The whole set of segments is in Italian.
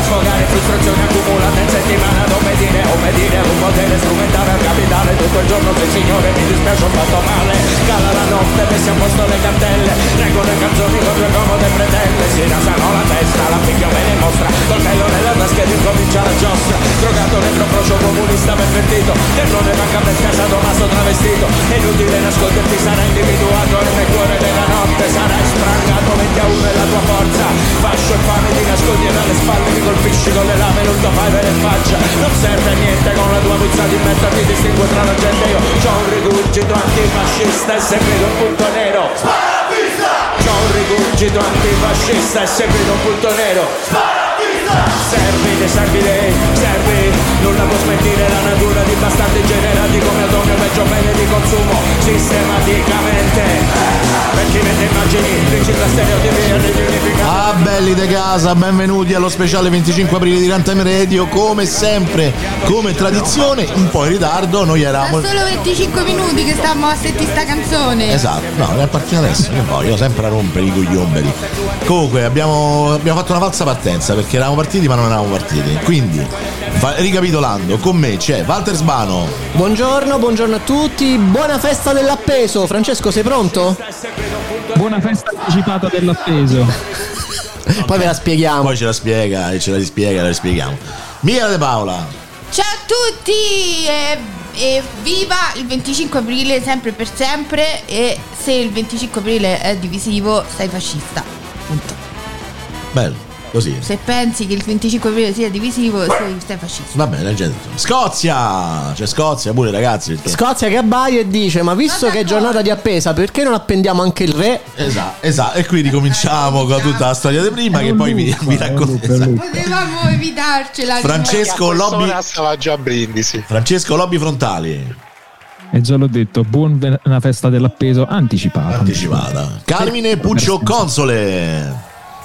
sfogare frustrazioni accumulate in settimana. Obbedire a un potere strumentale al capitale. Tutto il giorno sei signore, mi dispiace, ho fatto male. Cala la notte, messi a posto le cartelle. Leggo le canzoni con due comode pretende. Si rasano la testa, la figlio me ne mostra. Coltello nella tasca ed incomincia la giostra. Drogato retrocrocio comunista pervertito. Dentro le banca per casa Tommaso travestito. È inutile nasconderti, sarà individuato nel cuore della notte. Sarai sprangato 20 a 1 è la tua forza. Fascio e fame ti nascondi dalle spalle. Mi colpisci con le lame, non to fai in faccia. Non serve a niente con la tua puzza di merda. Ti distingue tra la gente. Io c'ho un rigurgito antifascista e seguito un punto nero. C'ho un rigurgito antifascista e seguito un punto nero. Servi, nulla può smentire la natura di bastardi generati come atomi o peggio bene di consumo sistematicamente. Per chi vede immagini, principi stereotipi e riunificati. Ah, belli de casa, benvenuti allo speciale 25 aprile di Runtime Radio. Come sempre, come tradizione, un po' in ritardo, noi eravamo... Ma solo 25 minuti che stavamo a sentire sta canzone. Esatto, no, è partita adesso, che poi io sempre a rompere i cogliomberi. Comunque abbiamo fatto una falsa partenza perché eravamo partiti ma non eravamo partiti. Quindi, ricapitolando, con me c'è Walter Sbano. Buongiorno a tutti, buona festa dell'appeso. Francesco, sei pronto? Buona festa anticipata dell'appeso. Poi ve la spieghiamo. Poi ce la spiega e ce la rispiega e la rispieghiamo. Michela De Paola. Ciao a tutti e viva il 25 aprile sempre per sempre. E se il 25 aprile è divisivo sei fascista. Punto. Bello. Così. Se pensi che il 25 aprile sia divisivo, sei fascista. Va bene, gente. Scozia! C'è Scozia pure, ragazzi. Perché... Scozia che abbaia e dice: ma visto che è giornata di appesa, perché non appendiamo anche il re? Esatto. E qui ricominciamo con tutta la storia di prima che poi vi raccontiamo. Potevamo evitarcela. Francesco Lobby stava già a Brindisi. Francesco Lobby Frontali. E già l'ho detto, buona festa dell'appeso anticipata. Carmine Puccio Console.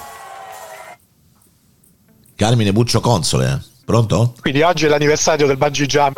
Carmine Puccio Console, pronto? Quindi oggi è l'anniversario del bungee jump.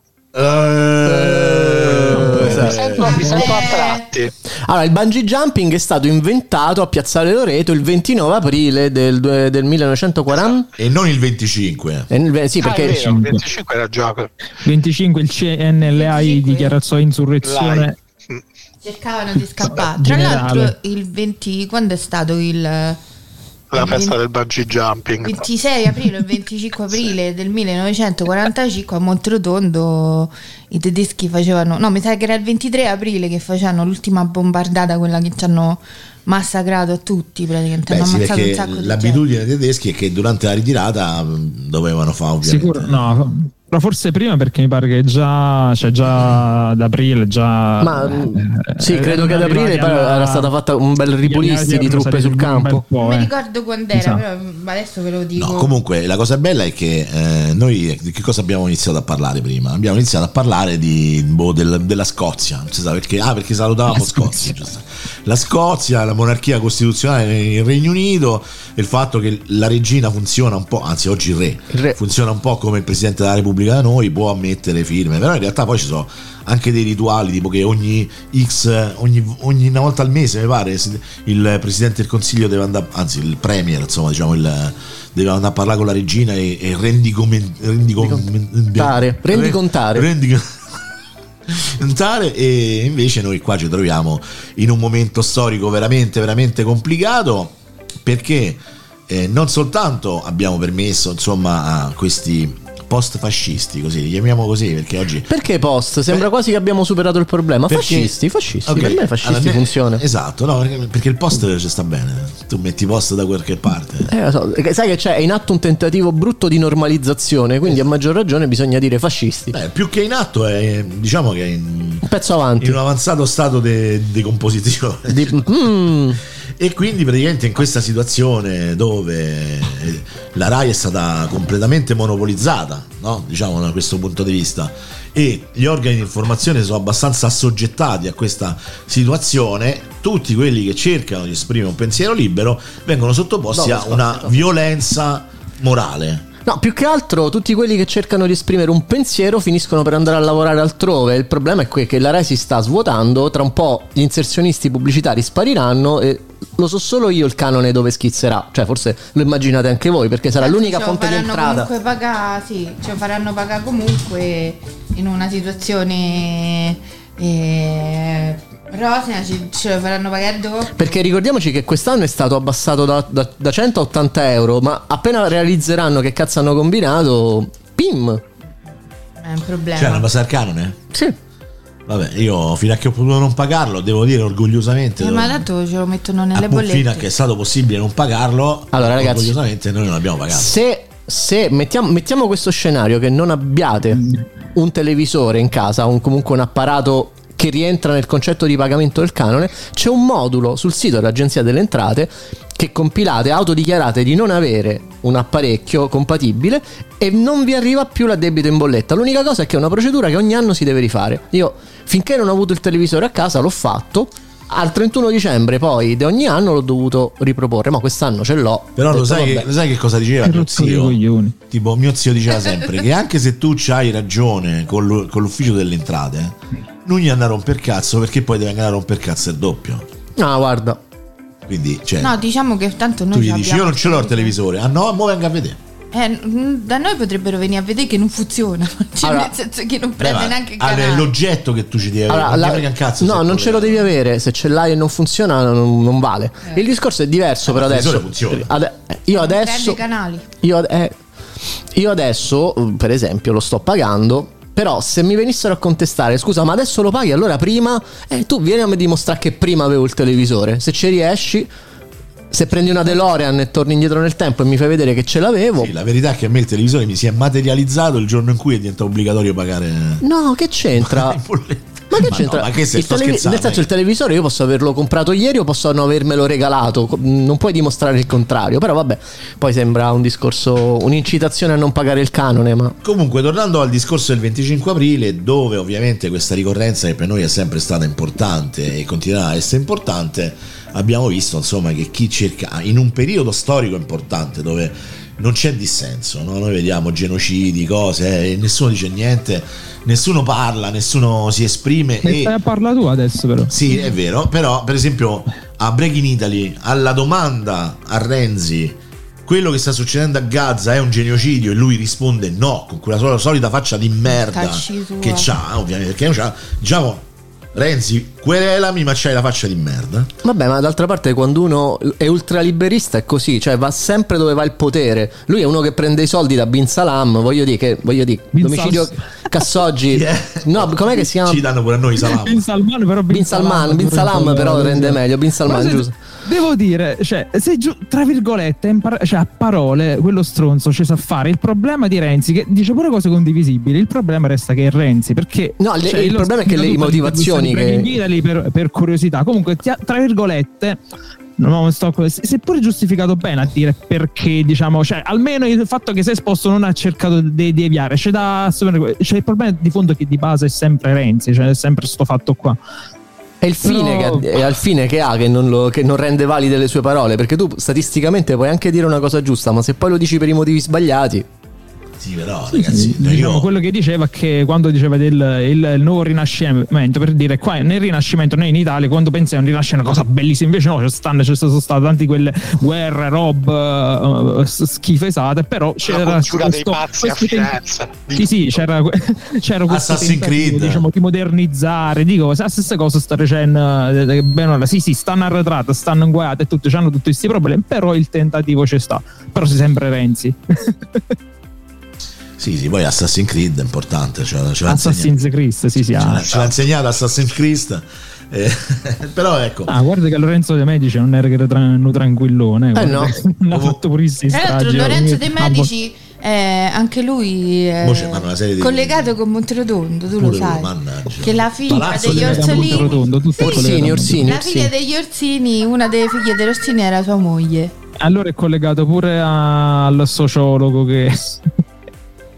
Mi sento a tratti. Allora, il bungee jumping è stato inventato a Piazzale Loreto il 29 aprile del 1940 e non il 25. Sì, perché il 25 era già 25 il CNLI dichiaraziò insurrezione. Cercavano di scappare. Tra l'altro il 20 quando è stato la festa del bungee jumping 26 aprile e 25 aprile del 1945 a Monterotondo i tedeschi facevano, no, mi sa che era il 23 aprile che facevano l'ultima bombardata, quella che ci hanno massacrato a tutti praticamente. Hanno ammazzato un sacco di l'abitudine dei tedeschi è che durante la ritirata dovevano fare ovviamente sicuro, no, però forse prima, perché mi pare che già ad aprile sì, credo che ad aprile era stata fatta un bel ripulisti di truppe sul campo. Non mi ricordo quando era, però adesso ve lo dico. No, comunque la cosa bella è che noi di che cosa abbiamo iniziato a parlare prima? Abbiamo iniziato a parlare della Scozia, non si sa perché, perché salutavamo Scozia. La Scozia, la monarchia costituzionale nel Regno Unito, il fatto che la regina funziona un po', anzi oggi il re funziona un po' come il presidente della Repubblica da noi, può ammettere firme, però in realtà poi ci sono anche dei rituali tipo che ogni una volta al mese mi pare il presidente del consiglio deve andare, anzi il premier, insomma, diciamo deve andare a parlare con la regina e rendicontare e invece noi qua ci troviamo in un momento storico veramente veramente complicato, perché non soltanto abbiamo permesso, insomma, a questi post-fascisti, così li chiamiamo così, perché oggi... Perché post? Sembra quasi che abbiamo superato il problema. Fascisti, okay. Per me fascisti funziona. Esatto, no, perché il post ci sta bene. Tu metti post da qualche parte. So, sai che c'è in atto un tentativo brutto di normalizzazione, quindi a maggior ragione bisogna dire fascisti. Più che in atto è, diciamo che è un pezzo avanti, in un avanzato stato di decomposizione. E quindi praticamente in questa situazione dove la Rai è stata completamente monopolizzata, no? Diciamo da questo punto di vista, e gli organi di informazione sono abbastanza assoggettati a questa situazione, tutti quelli che cercano di esprimere un pensiero libero vengono sottoposti a una violenza morale. No, più che altro tutti quelli che cercano di esprimere un pensiero finiscono per andare a lavorare altrove. Il problema è che la Rai si sta svuotando, tra un po' gli inserzionisti pubblicitari spariranno e lo so solo io il canone dove schizzerà, cioè forse lo immaginate anche voi, perché sarà l'unica fonte di entrata. Faranno pagare comunque in una situazione rosea, ce lo faranno pagare dopo. Perché ricordiamoci che quest'anno è stato abbassato da 100 a 80 euro, ma appena realizzeranno che cazzo hanno combinato, pim! È un problema. Cioè, hanno passato il canone? Sì. Vabbè, io fino a che ho potuto non pagarlo, devo dire orgogliosamente. Ma tanto ce lo mettono nelle bollette. Fino a che è stato possibile non pagarlo, allora, ragazzi, orgogliosamente noi non l'abbiamo pagato. Se mettiamo questo scenario, che non abbiate un televisore in casa, comunque un apparato che rientra nel concetto di pagamento del canone, c'è un modulo sul sito dell'Agenzia delle Entrate che compilate, autodichiarate di non avere un apparecchio compatibile e non vi arriva più l'addebito in bolletta. L'unica cosa è che è una procedura che ogni anno si deve rifare. Io finché non ho avuto il televisore a casa l'ho fatto, al 31 dicembre poi di ogni anno l'ho dovuto riproporre, ma quest'anno ce l'ho. Però lo sai che cosa diceva mio zio? Tipo mio zio diceva sempre che anche se tu c'hai ragione con l'ufficio delle entrate, non gli andare a romper cazzo, perché poi devi andare a romper cazzo il doppio. No, guarda. Quindi, cioè, no, diciamo che tanto noi tu gli dici io non ce l'ho il televisore. Ah no, mo venga a vedere. Da noi potrebbero venire a vedere che non funziona, cioè, allora, nel senso che non prende neanche il canale. Allora, l'oggetto che tu ci devi avere, allora, non frega un cazzo. No, non ce lo devi avere, se ce l'hai e non funziona non vale. Il discorso è diverso, però adesso io adesso canali. Io adesso, per esempio, lo sto pagando. Però se mi venissero a contestare, scusa, ma adesso lo paghi, allora prima tu vieni a me dimostrare che prima avevo il televisore. Se ci riesci, se prendi una DeLorean e torni indietro nel tempo e mi fai vedere che ce l'avevo. Sì, la verità è che a me il televisore mi si è materializzato il giorno in cui è diventato obbligatorio pagare. No, che c'entra? Ma che c'entra? No, ma che se sto scherzando, nel senso, il televisore io posso averlo comprato ieri o posso non avermelo regalato, non puoi dimostrare il contrario. Però vabbè, poi sembra un discorso, un'incitazione a non pagare il canone. Ma comunque, tornando al discorso del 25 aprile, dove ovviamente questa ricorrenza, che per noi è sempre stata importante e continuerà a essere importante, abbiamo visto insomma che chi cerca in un periodo storico importante dove non c'è dissenso, no? Noi vediamo genocidi, cose, nessuno dice niente, nessuno parla, nessuno si esprime. E stai a parlare tu adesso, però. Sì, è vero, però per esempio a Break in Italy, alla domanda a Renzi, quello che sta succedendo a Gaza è un genocidio, e lui risponde no, con quella solita faccia di merda che c'ha, ovviamente, perché c'ha, diciamo, Renzi, querelami, ma c'hai la faccia di merda. Vabbè, ma d'altra parte quando uno è ultraliberista è così, cioè va sempre dove va il potere. Lui è uno che prende i soldi da Bin Salam, voglio dire, domicilio Cassoggi. No, com'è che si chiama? Ci danno pure a noi Salam. Bin Salman, però Bin Salam però rende meglio, Bin Salman, giusto. Devo dire, cioè, se tra virgolette, cioè a parole, quello stronzo ci sa fare. Il problema di Renzi, che dice pure cose condivisibili, il problema resta che è Renzi, perché no, il problema è che le motivazioni per curiosità, comunque tra virgolette, seppure giustificato bene a dire perché, diciamo, cioè almeno il fatto che si è esposto non ha cercato di deviare, c'è il problema di fondo che di base è sempre Renzi, cioè è sempre sto fatto qua. È il fine è al fine che ha che non rende valide le sue parole, perché tu statisticamente puoi anche dire una cosa giusta, ma se poi lo dici per i motivi sbagliati. Sì, però ragazzi, diciamo quello che diceva, che quando diceva il nuovo rinascimento, per dire qua nel rinascimento noi in Italia quando pensiamo di rinascere una cosa bellissima, invece no, ci sono state tante quelle guerre, schifesate, però c'era dei pazzi a Firenze. Sì, c'era questo Assassin's Creed, diciamo, di modernizzare, dico la stessa cosa sta dicendo bene ora, sì, stanno arretrate, stanno inguaiate e tutti hanno tutti questi problemi, però il tentativo c'è sta, però si sempre Renzi. Sì, poi Assassin's Creed è importante, Assassin's Creed, sì, ce l'ha insegnato Assassin's Creed, però ecco. Guarda che Lorenzo De Medici non era che era tranquillone, no, l'ha fatto purissimo. Tra l'altro Lorenzo De Medici anche lui è collegato con Monterotondo, tu lo sai, che la figlia degli Orsini, la figlia degli Orsini, una delle figlie degli Orsini era sua moglie. Allora è collegato pure al sociologo che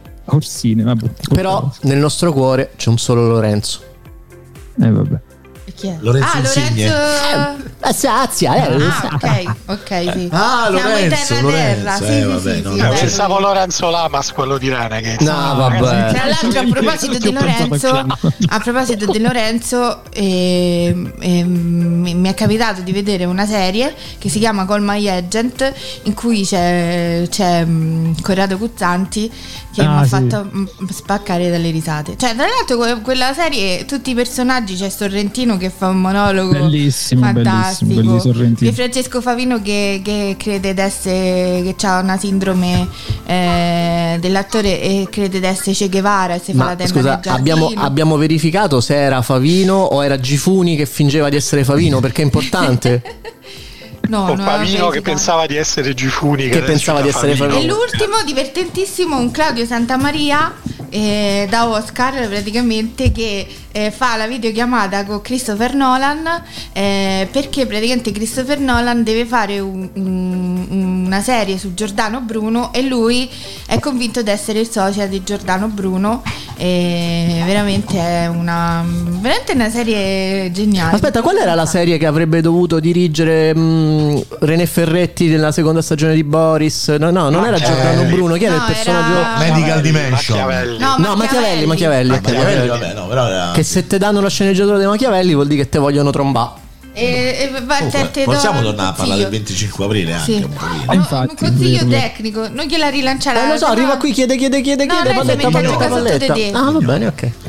Orsini, vabbè. Però nel nostro cuore c'è un solo Lorenzo. Vabbè. Chi è? Lorenzo Insigne. Sazia, ok, sì. Lorenzo, siamo in terra. vabbè, no, Pensavo Lorenzo Lamas, quello di Renegade. No, vabbè. Tra l'altro a proposito di Lorenzo mi è capitato di vedere una serie che si chiama Call My Agent, in cui c'è Corrado Guzzanti che mi ha fatto spaccare dalle risate. Cioè, tra l'altro quella serie, tutti i personaggi, c'è Sorrentino che fa un monologo bellissimo, fantastico, Sorrentino. di Francesco Favino che crede d'essere, che ha una sindrome dell'attore e crede d'essere Che Guevara, e si fa la tenda scusa, nel giardino. abbiamo verificato se era Favino o era Gifuni che fingeva di essere Favino, perché è importante. No, Favino che pensava di essere Gifuni, che pensava di essere Favino. E l'ultimo divertentissimo, un Claudio Santamaria da Oscar praticamente, che fa la videochiamata con Christopher Nolan, perché praticamente Christopher Nolan deve fare una serie su Giordano Bruno e lui è convinto di essere il socio di Giordano Bruno, e veramente è una serie geniale. Aspetta, qual era la serie che avrebbe dovuto dirigere René Ferretti nella seconda stagione di Boris? No, non era Giordano Bruno. Chi era il personaggio? Medical Dimension. No, Machiavelli. Vabbè, no, però era... Che se te danno la sceneggiatura dei Machiavelli vuol dire che te vogliono trombare. Possiamo tornare a parlare del 25 aprile anche un pochino. Un consiglio tecnico, non gliela rilanciare. Lo so, arriva qui, chiede, palletta. Ah, va bene,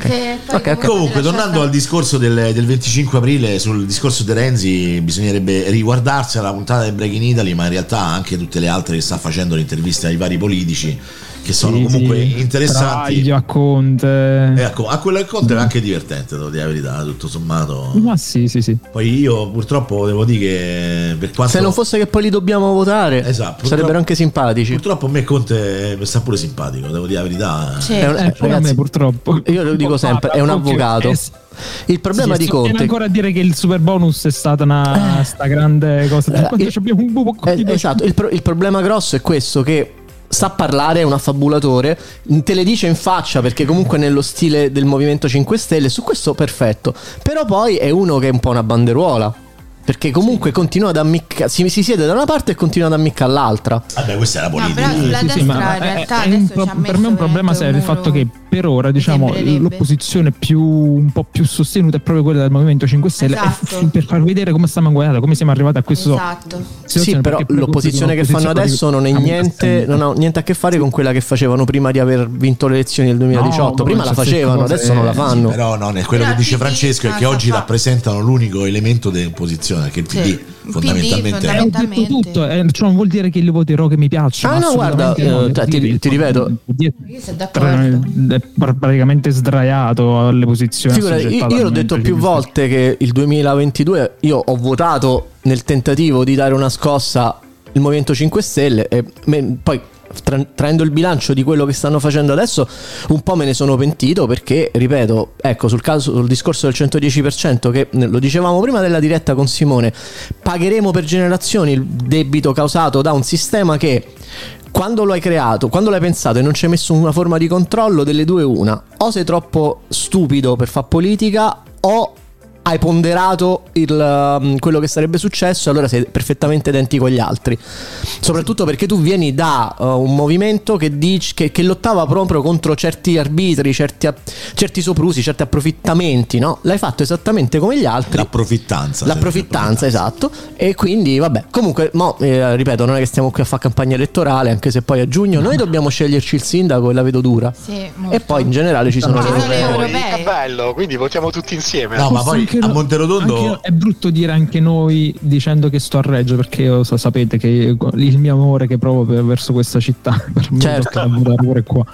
ok. Comunque, tornando al discorso del 25 aprile, sul discorso di Renzi, bisognerebbe riguardarsi alla puntata del Break in Italy, ma in realtà anche tutte le altre che sta facendo le interviste ai vari politici, che sono comunque interessanti. Traglio, a Conte. A quello del Conte è anche divertente, devo dire la verità, tutto sommato. Ma sì. Poi io purtroppo devo dire che per quanto... Se non fosse che poi li dobbiamo votare, sarebbero anche simpatici. Purtroppo a me Conte mi sta pure simpatico, devo dire la verità. Sì. Ragazzi, a me purtroppo. Io lo dico sempre, è un avvocato. Il problema di Conte... Viene ancora a dire che il super bonus è stata una sta grande cosa. Abbiamo un buco esatto, il problema grosso è questo, che sa parlare, è un affabulatore, te le dice in faccia perché comunque è nello stile del Movimento 5 Stelle, su questo perfetto, però poi è uno che è un po' una banderuola, perché comunque continua ad ammiccare, si siede da una parte e continua ad ammiccare all'altra. Vabbè, questa è la politica. No, però la destra in realtà per me è un problema serio il fatto che per ora, diciamo, l'opposizione un po' più sostenuta è proprio quella del Movimento 5 Stelle, per far vedere come stiamo guardando, come siamo arrivati a questo. Sì, però l'opposizione che fanno adesso non ha niente a che fare con quella che facevano prima di aver vinto le elezioni del 2018. Prima la facevano, adesso non la fanno. Sì, però no, quello che dice Francesco è che oggi rappresentano l'unico elemento dell'opposizione, che è il PD. Fondamentalmente ho detto tutto, cioè non vuol dire che li voterò che mi piacciono. No, guarda, ti ripeto, io sono d'accordo. È praticamente sdraiato alle posizioni. Figura, io l'ho detto più volte che il 2022 io ho votato nel tentativo di dare una scossa il Movimento 5 Stelle e poi, traendo il bilancio di quello che stanno facendo adesso, un po' me ne sono pentito, perché ripeto, ecco, sul discorso del 110%, che lo dicevamo prima della diretta con Simone, pagheremo per generazioni il debito causato da un sistema che, quando lo hai creato, quando l'hai pensato e non ci hai messo una forma di controllo, delle due una: o sei troppo stupido per fare politica, o hai ponderato quello che sarebbe successo, allora sei perfettamente identico agli altri. Soprattutto perché tu vieni da un movimento che lottava proprio contro certi arbitri, certi soprusi, certi approfittamenti, no? L'hai fatto esattamente come gli altri. L'approfittanza, esatto. E quindi vabbè, comunque ripeto, non è che stiamo qui a fare campagna elettorale, anche se poi a giugno noi dobbiamo sceglierci il sindaco e la vedo dura. Sì, e poi in generale ci sono le europee. È bello, quindi votiamo tutti insieme. No, ma poi a Monterotondo è brutto dire anche noi dicendo che sto a Reggio, perché sapete che il mio amore che provo verso questa città, per me tocca pure qua.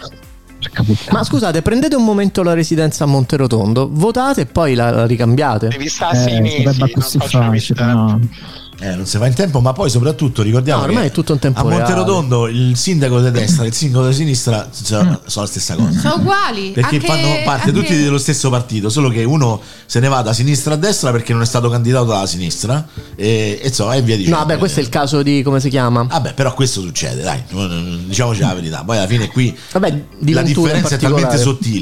Ma scusate, prendete un momento la residenza a Monterotondo, votate e poi la ricambiate. Devi stare a 6 mesi, non si va in tempo, ma poi soprattutto ricordiamo ormai è tutto in tempo a Monterotondo il sindaco di destra e il sindaco di sinistra sono la stessa cosa, sono uguali, perché fanno parte tutti dello stesso partito, solo che uno se ne va da sinistra a destra perché non è stato candidato dalla sinistra e via dicendo. No, vabbè, questo è il caso di, come si chiama? Vabbè, però questo succede, dai, diciamoci la verità. Poi alla fine qui vabbè, la differenza è talmente sottile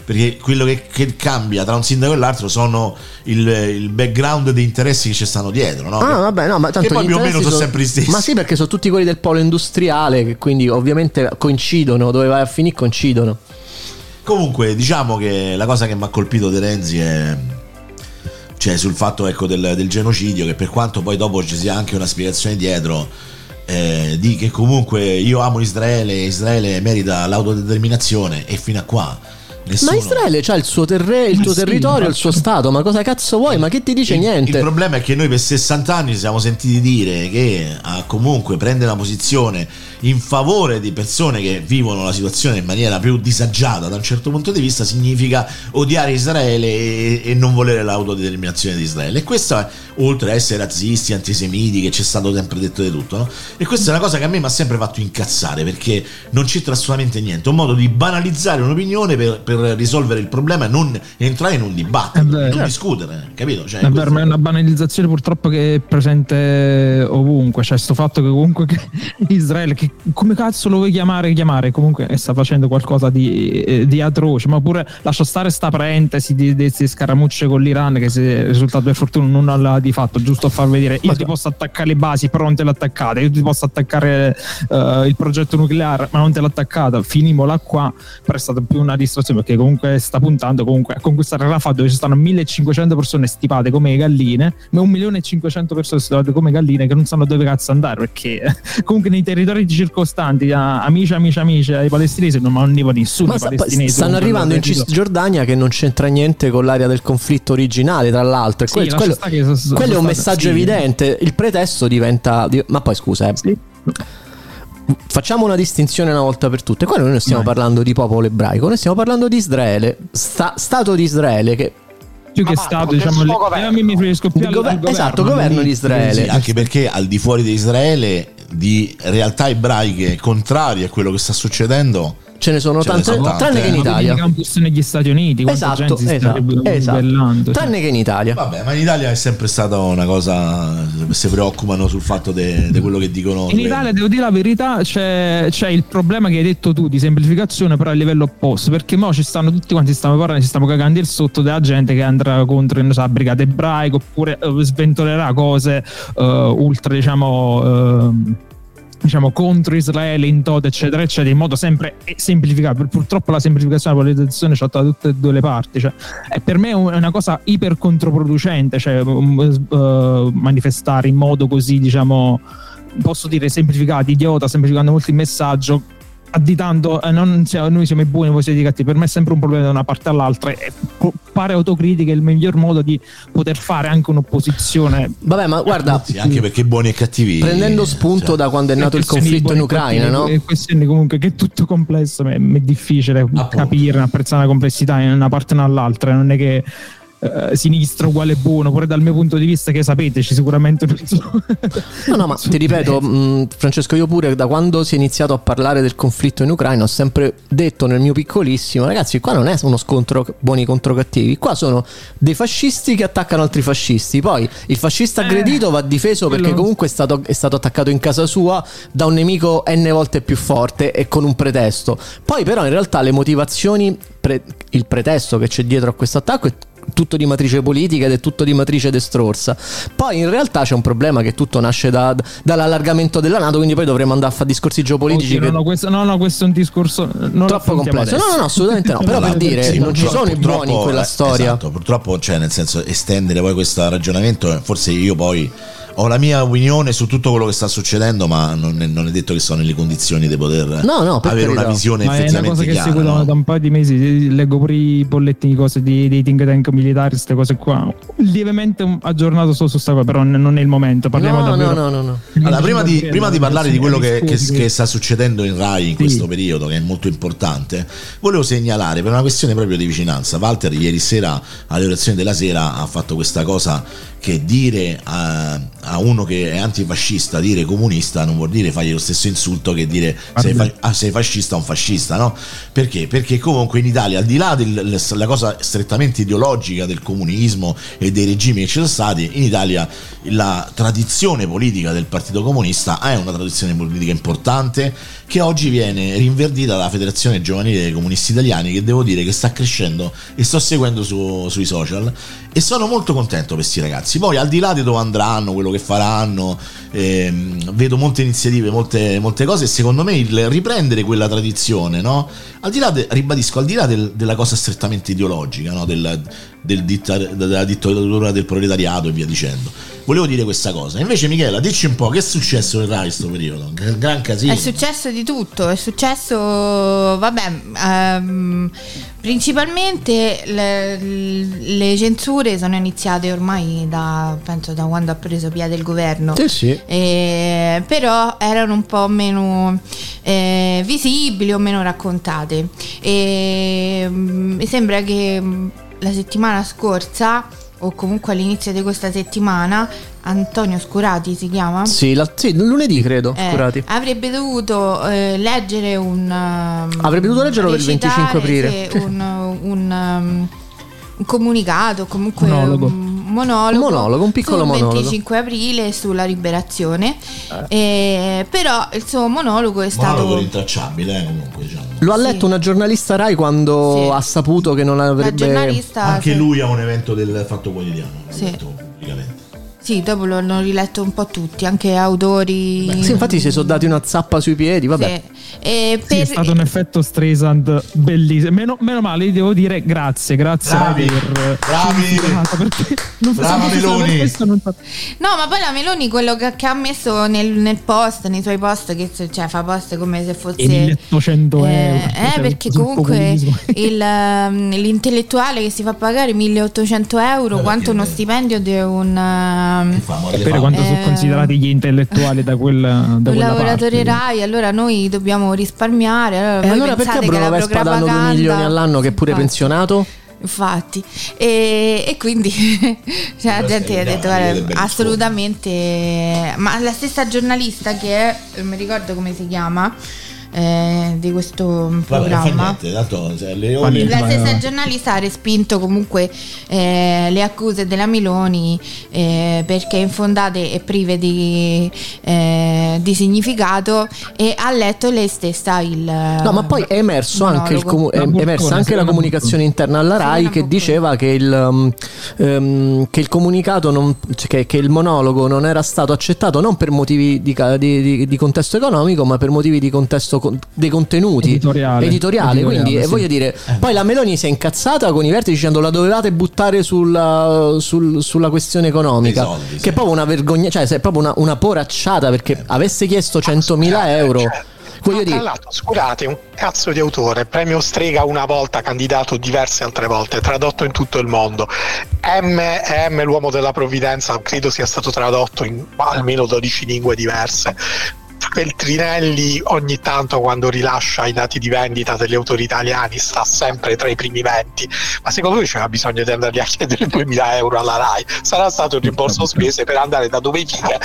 perché quello che cambia tra un sindaco e l'altro sono il background dei interessi che ci stanno dietro, no? Vabbè, no, ma tanto che poi più o meno sono sempre gli stessi. Ma sì, perché sono tutti quelli del polo industriale, che quindi ovviamente coincidono, dove vai a finire coincidono. Comunque diciamo che la cosa che mi ha colpito di Renzi è, cioè, sul fatto, ecco, del genocidio, che per quanto poi dopo ci sia anche una spiegazione dietro, di che comunque io amo Israele merita l'autodeterminazione, e fino a qua nessuno... Ma Israele c'ha il suo territorio, il suo stato, ma cosa cazzo vuoi? Ma che ti dice niente? Il problema è che noi per 60 anni ci siamo sentiti dire che comunque prende una posizione in favore di persone che vivono la situazione in maniera più disagiata da un certo punto di vista significa odiare Israele e non volere l'autodeterminazione di Israele, e questo è, oltre a essere razzisti, antisemiti, che c'è stato sempre detto di tutto, no? E questa è una cosa che a me mi ha sempre fatto incazzare, perché non c'entra assolutamente niente, è un modo di banalizzare un'opinione per risolvere il problema e non entrare in un dibattito, non discutere, capito? Cioè, è vero, ma è una banalizzazione purtroppo che è presente ovunque, cioè sto fatto che comunque Israele, che come cazzo lo vuoi chiamare, comunque sta facendo qualcosa di atroce, ma pure lascia stare sta parentesi di scaramucce con l'Iran, che se è risultato per fortuna non l'ha di fatto, giusto a far vedere io ti posso attaccare le basi però non te l'attaccate, io ti posso attaccare il progetto nucleare ma non te l'attaccate, finimola qua. Però è stata più una distrazione, perché comunque sta puntando comunque a conquistare Rafah, dove ci stanno 1500 persone stipate come galline, ma 1.500.000 persone stipate come galline che non sanno dove cazzo andare, perché comunque nei territori circostanti amici ai palestinesi non arriva nessuno. Ma stanno arrivando in Cisgiordania, che non c'entra niente con l'area del conflitto originale, tra l'altro, e quello è un messaggio evidente. Il pretesto diventa ma poi scusa, facciamo una distinzione una volta per tutte. Qua noi non stiamo parlando di popolo ebraico, noi stiamo parlando di Israele, Stato di Israele, che più che Stato, diciamo, governo di Israele. Sì, anche perché al di fuori di Israele di realtà ebraiche contrarie a quello che sta succedendo ce ne sono tante, tranne che in Italia. Campus negli Stati Uniti, esatto. Tranne che in Italia. Vabbè, ma in Italia è sempre stata una cosa, si preoccupano sul fatto di quello che dicono. In Italia, devo dire la verità, c'è il problema che hai detto tu di semplificazione, però a livello opposto, perché mo ci stanno tutti quanti, stiamo parlando, ci stiamo cagando il sotto della gente che andrà contro la brigata ebraica, oppure sventolerà cose ultra, diciamo contro Israele in toto, eccetera eccetera, in modo sempre semplificato. Purtroppo la semplificazione e la polarizzazione c'è da tutte e due le parti, cioè, e per me è una cosa iper controproducente, cioè manifestare in modo così, diciamo, posso dire semplificato, idiota, semplificando molto il messaggio, additando noi siamo i buoni, voi siete i cattivi. Per me è sempre un problema da una parte all'altra, e fare autocritica è il miglior modo di poter fare anche un'opposizione. Vabbè, ma guarda, sì, anche perché buoni e cattivi, prendendo spunto da quando è nato il conflitto in Ucraina, no? È questione comunque che è tutto complesso, è difficile capire, apprezzare la complessità in una parte o nell'altra, non è che sinistra uguale buono, pure dal mio punto di vista, che sapeteci sicuramente non so. No, ma ti ripeto, Francesco, io pure da quando si è iniziato a parlare del conflitto in Ucraina ho sempre detto nel mio piccolissimo: ragazzi, qua non è uno scontro buoni contro cattivi, qua sono dei fascisti che attaccano altri fascisti, poi il fascista aggredito va difeso perché comunque è stato attaccato in casa sua da un nemico n volte più forte e con un pretesto. Poi però in realtà le motivazioni, il pretesto che c'è dietro a questo attacco è tutto di matrice politica ed è tutto di matrice destrorsa. Poi in realtà c'è un problema, che tutto nasce dall'allargamento della NATO, quindi poi dovremmo andare a fare discorsi geopolitici. Questo è un discorso troppo complesso. No, assolutamente no. Però per dire, non ci sono i buoni in quella storia. Esatto, purtroppo, cioè, nel senso, estendere poi questo ragionamento, forse io poi ho la mia opinione su tutto quello che sta succedendo, ma non è detto che sono nelle condizioni di poter avere una visione effettivamente chiara. È una cosa che seguo da un paio di mesi, leggo pure i bollettini, cose dei think tank militari, queste cose qua, lievemente aggiornato su questa cosa, però non è il momento. Parliamo davvero. No. Allora, prima di parlare di quello che sta succedendo in Rai in questo periodo, che è molto importante, volevo segnalare, per una questione proprio di vicinanza, Walter ieri sera alle orazioni della sera ha fatto questa cosa, che dire a uno che è antifascista, dire comunista non vuol dire fargli lo stesso insulto che dire sei fascista a un fascista, no? Perché? Perché comunque in Italia, al di là della cosa strettamente ideologica del comunismo e dei regimi che ci sono stati, in Italia la tradizione politica del Partito Comunista è una tradizione politica importante, che oggi viene rinverdita dalla Federazione Giovanile dei Comunisti Italiani, che devo dire che sta crescendo e sto seguendo sui social, e sono molto contento per questi ragazzi. Poi al di là di dove andranno, quello che faranno, vedo molte iniziative, molte cose, e secondo me il riprendere quella tradizione, no? Al di là ribadisco, al di là della cosa strettamente ideologica, no? della dittatura del proletariato e via dicendo, volevo dire questa cosa. Invece Michela, dici un po' che è successo nel Rai in questo periodo? Gran casino. È successo di tutto, è successo, principalmente le censure sono iniziate ormai penso da quando ha preso piede il governo. Sì. Però erano un po' meno visibili o meno raccontate, e mi sembra che la settimana scorsa, o comunque all'inizio di questa settimana, Antonio Scurati si chiama? Sì, lunedì credo. Scurati avrebbe dovuto leggere avrebbe dovuto leggerlo per il 25 aprile. Un comunicato, comunque un monologo, un piccolo monologo 25 aprile sulla liberazione, però il suo monologo è stato monologo rintracciabile, comunque, diciamo. Lo ha letto una giornalista Rai quando ha saputo che non avrebbe. Anche lui a un evento del Fatto Quotidiano, l'ha detto pubblicamente. Sì, dopo l'hanno riletto un po' tutti, anche autori. Sì, infatti si sono dati una zappa sui piedi, vabbè. Sì. È stato un effetto Streisand bellissimo. Meno male, devo dire grazie bravi brava Meloni. No, ma poi la Meloni, quello che ha messo nel post, nei suoi post, che fa post come se fosse 1800 euro, perché comunque l'intellettuale che si fa pagare 1800 euro, quanto uno stipendio di un per quanto sono considerati gli intellettuali da un lavoratore Rai. Allora noi dobbiamo risparmiare. E allora perché Bruno Vespa danno 2 milioni all'anno, che è pure pensionato? Infatti, e quindi la gente ha detto assolutamente. Ma la stessa giornalista che non mi ricordo come si chiama, di questo programma, la stessa giornalista ha respinto comunque le accuse della Meloni perché infondate e prive di significato, e ha letto lei stessa ma poi è emerso anche la comunicazione interna alla Rai, che diceva che il comunicato che il monologo non era stato accettato non per motivi di contesto economico, ma per motivi di contesto dei contenuti editoriali. Quindi voglio dire, poi la Meloni si è incazzata con i vertici dicendo la dovevate buttare sulla questione economica, soldi, che è proprio una vergogna, cioè è proprio una poracciata, perché avesse chiesto 100.000 euro. Tra l'altro, scusate, un cazzo di autore, premio Strega una volta, candidato diverse altre volte, tradotto in tutto il mondo. M, l'uomo della provvidenza, credo sia stato tradotto in almeno 12 lingue diverse. Feltrinelli ogni tanto, quando rilascia i dati di vendita degli autori italiani, sta sempre tra i primi 20, ma secondo me c'era bisogno di andargli a chiedere 2.000 euro alla Rai? Sarà stato un rimborso spese per andare da dove vive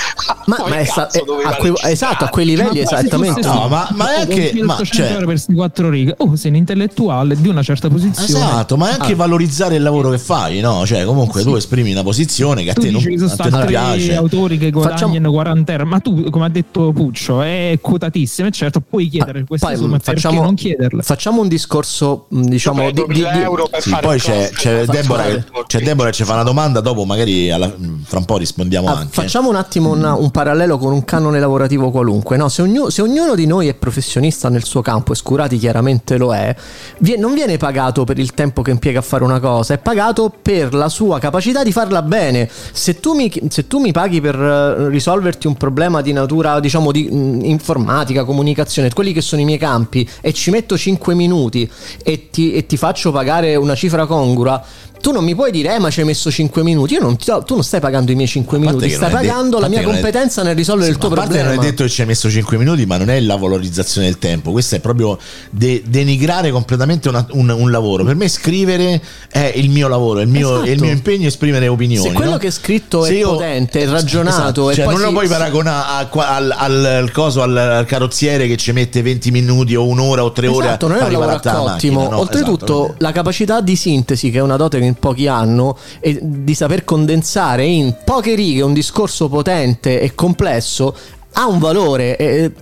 a quei livelli, esattamente. No, ma è anche euro per queste 4 righe. Sei un intellettuale di una certa posizione, esatto, ma è anche valorizzare il lavoro che fai, no? Cioè comunque tu esprimi una posizione che a te non piace. Autori che guadagnano 40 euro, ma tu, come ha detto Puccio, è quotatissima, e certo puoi chiedere queste somme, perché non chiederle? Facciamo un discorso, diciamo, euro per fare poi c'è Deborah che ci fa una domanda, dopo magari fra un po' rispondiamo anche. Facciamo un attimo un parallelo con un canone lavorativo qualunque, no? Se ognuno di noi è professionista nel suo campo, e Scurati chiaramente lo è, non viene pagato per il tempo che impiega a fare una cosa, è pagato per la sua capacità di farla bene. Se tu mi paghi per risolverti un problema di natura, diciamo, di informatica, comunicazione, quelli che sono i miei campi, e ci metto 5 minuti e ti faccio pagare una cifra congrua, tu non mi puoi dire ma ci hai messo 5 minuti. Tu non stai pagando i miei 5 minuti, stai pagando la mia competenza nel risolvere il tuo problema. Non hai detto che ci hai messo 5 minuti, ma non è la valorizzazione del tempo, questo è proprio denigrare completamente un lavoro. Per me scrivere è il mio lavoro, è il mio impegno esprimere opinioni. Se quello che è scritto è potente, è ragionato, cioè non lo puoi paragonare al carrozziere che ci mette 20 minuti o un'ora o 3 ore non è un lavoro ottimo. Oltretutto la capacità di sintesi, che è una dote che in pochi hanno, e di saper condensare in poche righe un discorso potente e complesso, ha un valore.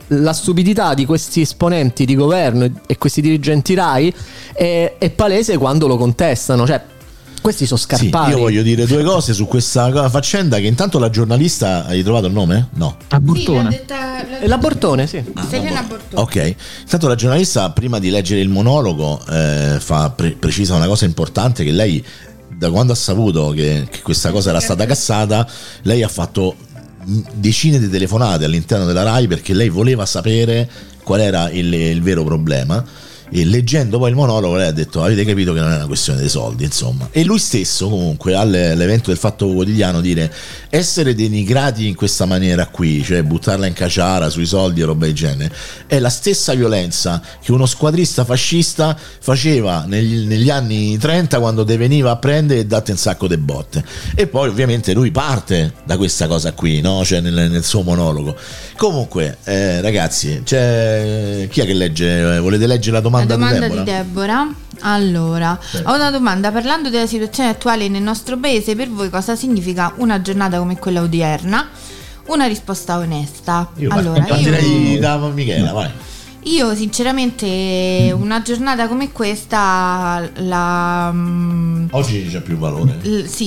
la stupidità di questi esponenti di governo e questi dirigenti RAI è palese quando lo contestano, cioè questi sono scarpati. Sì, io voglio dire due cose su questa faccenda, che intanto la giornalista, hai trovato il nome? No. A Bortone. È la Bortone, sì. Selena Bortone. Ok, intanto la giornalista prima di leggere il monologo precisa una cosa importante, che lei, da quando ha saputo che questa cosa era stata cassata, lei ha fatto decine di telefonate all'interno della RAI perché lei voleva sapere qual era il vero problema. E leggendo poi il monologo lei ha detto: avete capito che non è una questione dei soldi, insomma. E lui stesso comunque all'evento del Fatto Quotidiano dire: essere denigrati in questa maniera qui, cioè buttarla in caciara sui soldi e roba del genere, è la stessa violenza che uno squadrista fascista faceva negli anni 30 quando te veniva a prendere e date un sacco di botte. E poi ovviamente lui parte da questa cosa qui, no? Cioè nel suo monologo. Comunque ragazzi, chi è che legge? Volete leggere la domanda? La domanda di Deborah. Allora, ho una domanda. Parlando della situazione attuale nel nostro paese, per voi cosa significa una giornata come quella odierna? Una risposta onesta. Partirei da Michela, vai. Io sinceramente una giornata come questa oggi c'è più valore.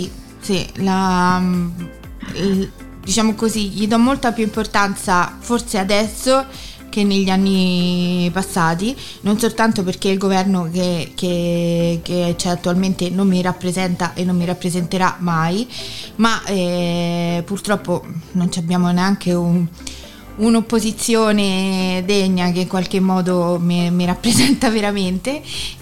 Diciamo così, gli do molta più importanza forse adesso che negli anni passati, non soltanto perché il governo che c'è attualmente non mi rappresenta e non mi rappresenterà mai, ma purtroppo non abbiamo neanche un'opposizione degna che in qualche modo mi rappresenta veramente,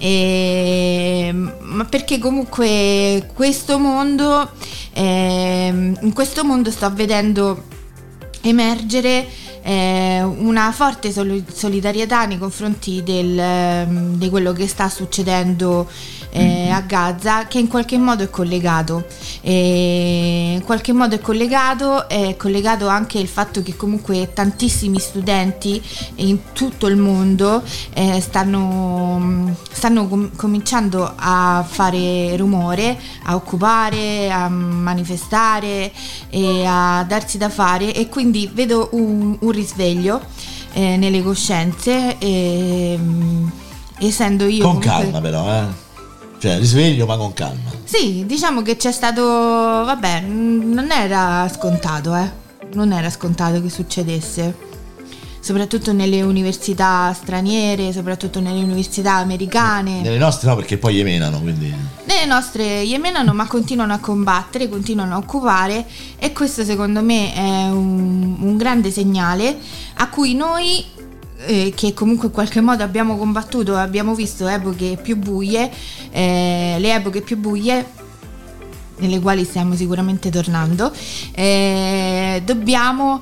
ma perché comunque questo mondo in questo mondo sto vedendo emergere una forte solidarietà nei confronti di quello che sta succedendo a Gaza, che in qualche modo è collegato. In qualche modo è collegato anche il fatto che comunque tantissimi studenti in tutto il mondo stanno cominciando a fare rumore, a occupare, a manifestare e a darsi da fare, e quindi vedo un risveglio nelle coscienze, essendo io con calma però cioè risveglio ma con calma. Sì, diciamo che c'è stato, vabbè, non era scontato che succedesse, soprattutto nelle università straniere, soprattutto nelle università americane. Nelle nostre no, perché poi yemenano, quindi nelle nostre yemenano, ma continuano a combattere, continuano a occupare, e questo secondo me è un grande segnale a cui noi che comunque in qualche modo abbiamo combattuto, abbiamo visto epoche più buie, le epoche più buie nelle quali stiamo sicuramente tornando, dobbiamo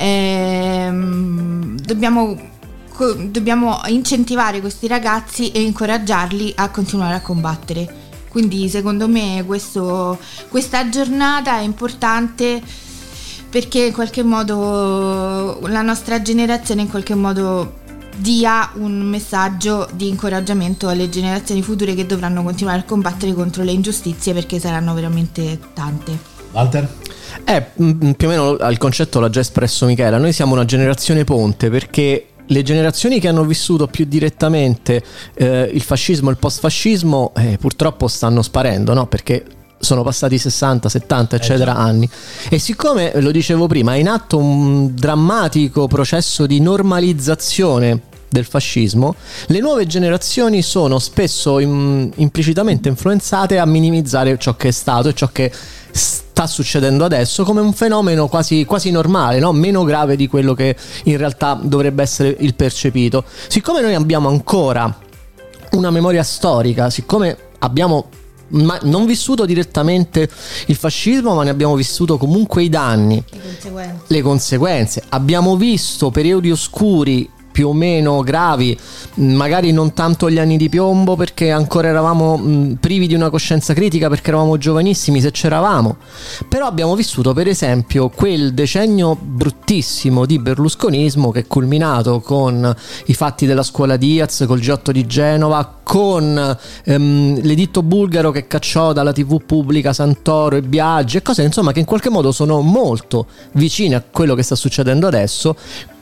incentivare questi ragazzi e incoraggiarli a continuare a combattere. Quindi secondo me questa giornata è importante perché in qualche modo la nostra generazione in qualche modo dia un messaggio di incoraggiamento alle generazioni future che dovranno continuare a combattere contro le ingiustizie, perché saranno veramente tante. Walter? Più o meno il concetto l'ha già espresso Michela. Noi siamo una generazione ponte, perché le generazioni che hanno vissuto più direttamente il fascismo e il post-fascismo purtroppo stanno sparendo, no? Perché sono passati 60, 70 eccetera anni, e siccome, lo dicevo prima, è in atto un drammatico processo di normalizzazione del fascismo, le nuove generazioni sono spesso implicitamente influenzate a minimizzare ciò che è stato e ciò che sta succedendo adesso come un fenomeno quasi normale, no? Meno grave di quello che in realtà dovrebbe essere il percepito. Siccome noi abbiamo ancora una memoria storica, siccome abbiamo non vissuto direttamente il fascismo, ma ne abbiamo vissuto comunque i danni, le conseguenze. Abbiamo visto periodi oscuri più o meno gravi, magari non tanto gli anni di piombo perché ancora eravamo privi di una coscienza critica, perché eravamo giovanissimi se c'eravamo, però abbiamo vissuto per esempio quel decennio bruttissimo di berlusconismo che è culminato con i fatti della scuola Diaz, col G8 di Genova, con l'editto bulgaro che cacciò dalla TV pubblica Santoro e Biagi e cose insomma che in qualche modo sono molto vicine a quello che sta succedendo adesso.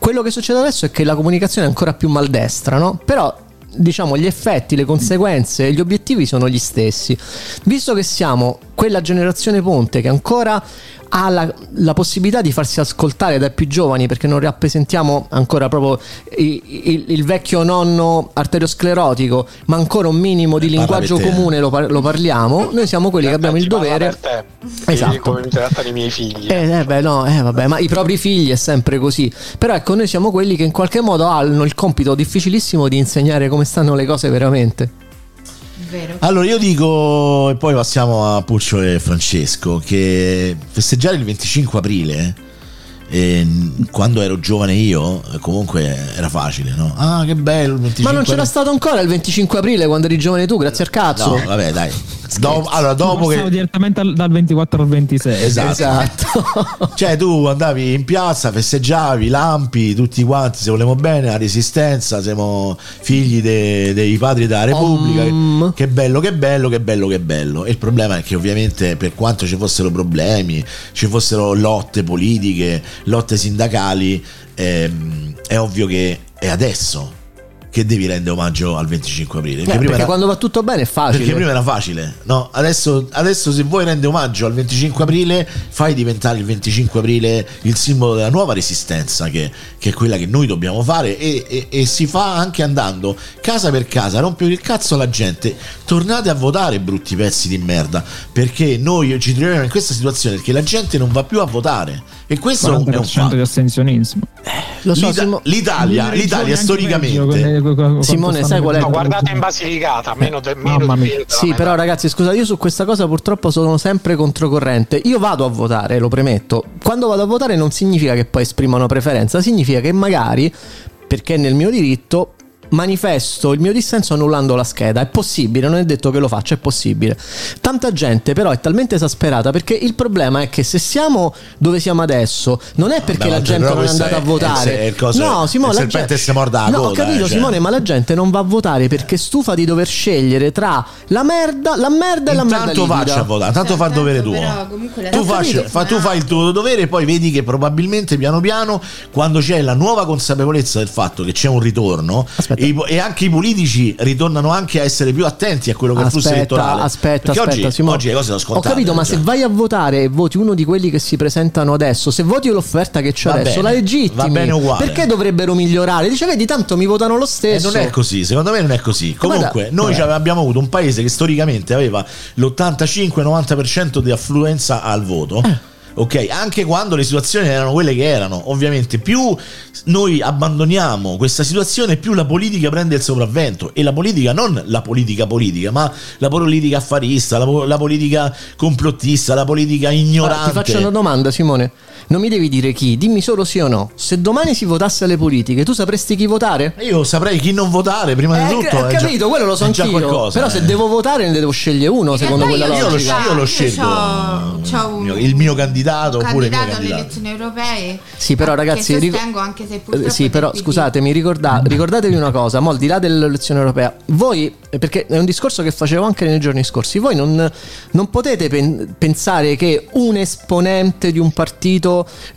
quello che succede adesso è che la comunicazione è ancora più maldestra, no? Però diciamo gli effetti, le conseguenze, gli obiettivi sono gli stessi. Visto che siamo quella generazione ponte che ancora ha la possibilità di farsi ascoltare dai più giovani, perché non rappresentiamo ancora proprio il vecchio nonno arteriosclerotico, ma ancora un minimo di linguaggio comune lo parliamo, noi siamo quelli che abbiamo il dovere. Esatto. Come mi trattano i miei figli. Vabbè, ma i propri figli è sempre così. Però ecco, noi siamo quelli che in qualche modo hanno il compito difficilissimo di insegnare come stanno le cose veramente. Vero. Allora io dico, e poi passiamo a Puccio e Francesco, che festeggiare il 25 aprile quando ero giovane io comunque era facile, no? Ah, che bello il 25 ma non c'era stato ancora il 25 aprile quando eri giovane tu, grazie al cazzo. No, vabbè, dai. Dopo che direttamente dal 24 al 26. Esatto. Cioè tu andavi in piazza, festeggiavi, lampi, tutti quanti, se volevamo bene, la Resistenza, siamo figli dei padri della Repubblica. Che bello, che bello, che bello, che bello. E il problema è che ovviamente per quanto ci fossero problemi, ci fossero lotte politiche, lotte sindacali, è ovvio che è adesso che devi rendere omaggio al 25 aprile. Perché quando va tutto bene è facile. Perché prima era facile, no? Adesso se vuoi rendere omaggio al 25 aprile, fai diventare il 25 aprile il simbolo della nuova resistenza, che è quella che noi dobbiamo fare, e si fa anche andando casa per casa, rompere il cazzo alla gente. Tornate a votare, brutti pezzi di merda, perché noi ci troviamo in questa situazione perché la gente non va più a votare. E questo è un fatto di astensionismo. Lo so, l'Italia storicamente. Simone, sai qual è? No, guardate in Basilicata, meno sì, però ragazzi, scusa, io su questa cosa purtroppo sono sempre controcorrente. Io vado a votare, lo premetto. Quando vado a votare non significa che poi esprimo una preferenza, significa che magari, perché è nel mio diritto, manifesto il mio dissenso annullando la scheda. È possibile, non è detto che lo faccia, è possibile. Tanta gente però è talmente esasperata, perché il problema è che se siamo dove siamo adesso non è perché la gente non è andata a votare. No, Simone, la gente si morda la coda, ho capito, Simone, ma la gente non va a votare perché stufa di dover scegliere tra la merda e la merda liquida. Faccia a votare, tanto fa il dovere tuo. Tu fai il tuo dovere e poi vedi che probabilmente piano piano, quando c'è la nuova consapevolezza del fatto che c'è un ritorno, e anche i politici ritornano anche a essere più attenti a quello che è il flusso elettorale. Aspetta, Simone, oggi le cose sono scontate. Ho capito, ma se vai a votare e voti uno di quelli che si presentano adesso, se voti l'offerta che c'è adesso, la legittimi. Va bene uguale. Perché dovrebbero migliorare? Dice, vedi, tanto mi votano lo stesso. Non è così, secondo me non è così. Comunque, noi abbiamo avuto un paese che storicamente aveva l'85-90% di affluenza al voto. Ok, anche quando le situazioni erano quelle che erano. Ovviamente più noi abbandoniamo questa situazione, più la politica prende il sopravvento. E la politica, non la politica ma la politica affarista, la politica complottista, la politica ignorante. Ti faccio una domanda, Simone. Non mi devi dire chi, dimmi solo sì o no. Se domani si votasse alle politiche, tu sapresti chi votare? Io saprei chi non votare, prima di tutto. Ho capito, quello lo so anch'io. Qualcosa, però se devo votare ne devo scegliere uno, secondo quella logica. Io lo scelgo il mio candidato oppure il mio candidato alle elezioni europee. Sì, però ragazzi, sostengo, anche se purtroppo sì, però scusatemi, ricordatevi una cosa, mo, al di là dell'elezione europea, voi, perché è un discorso che facevo anche nei giorni scorsi, voi non potete pensare che un esponente di un partito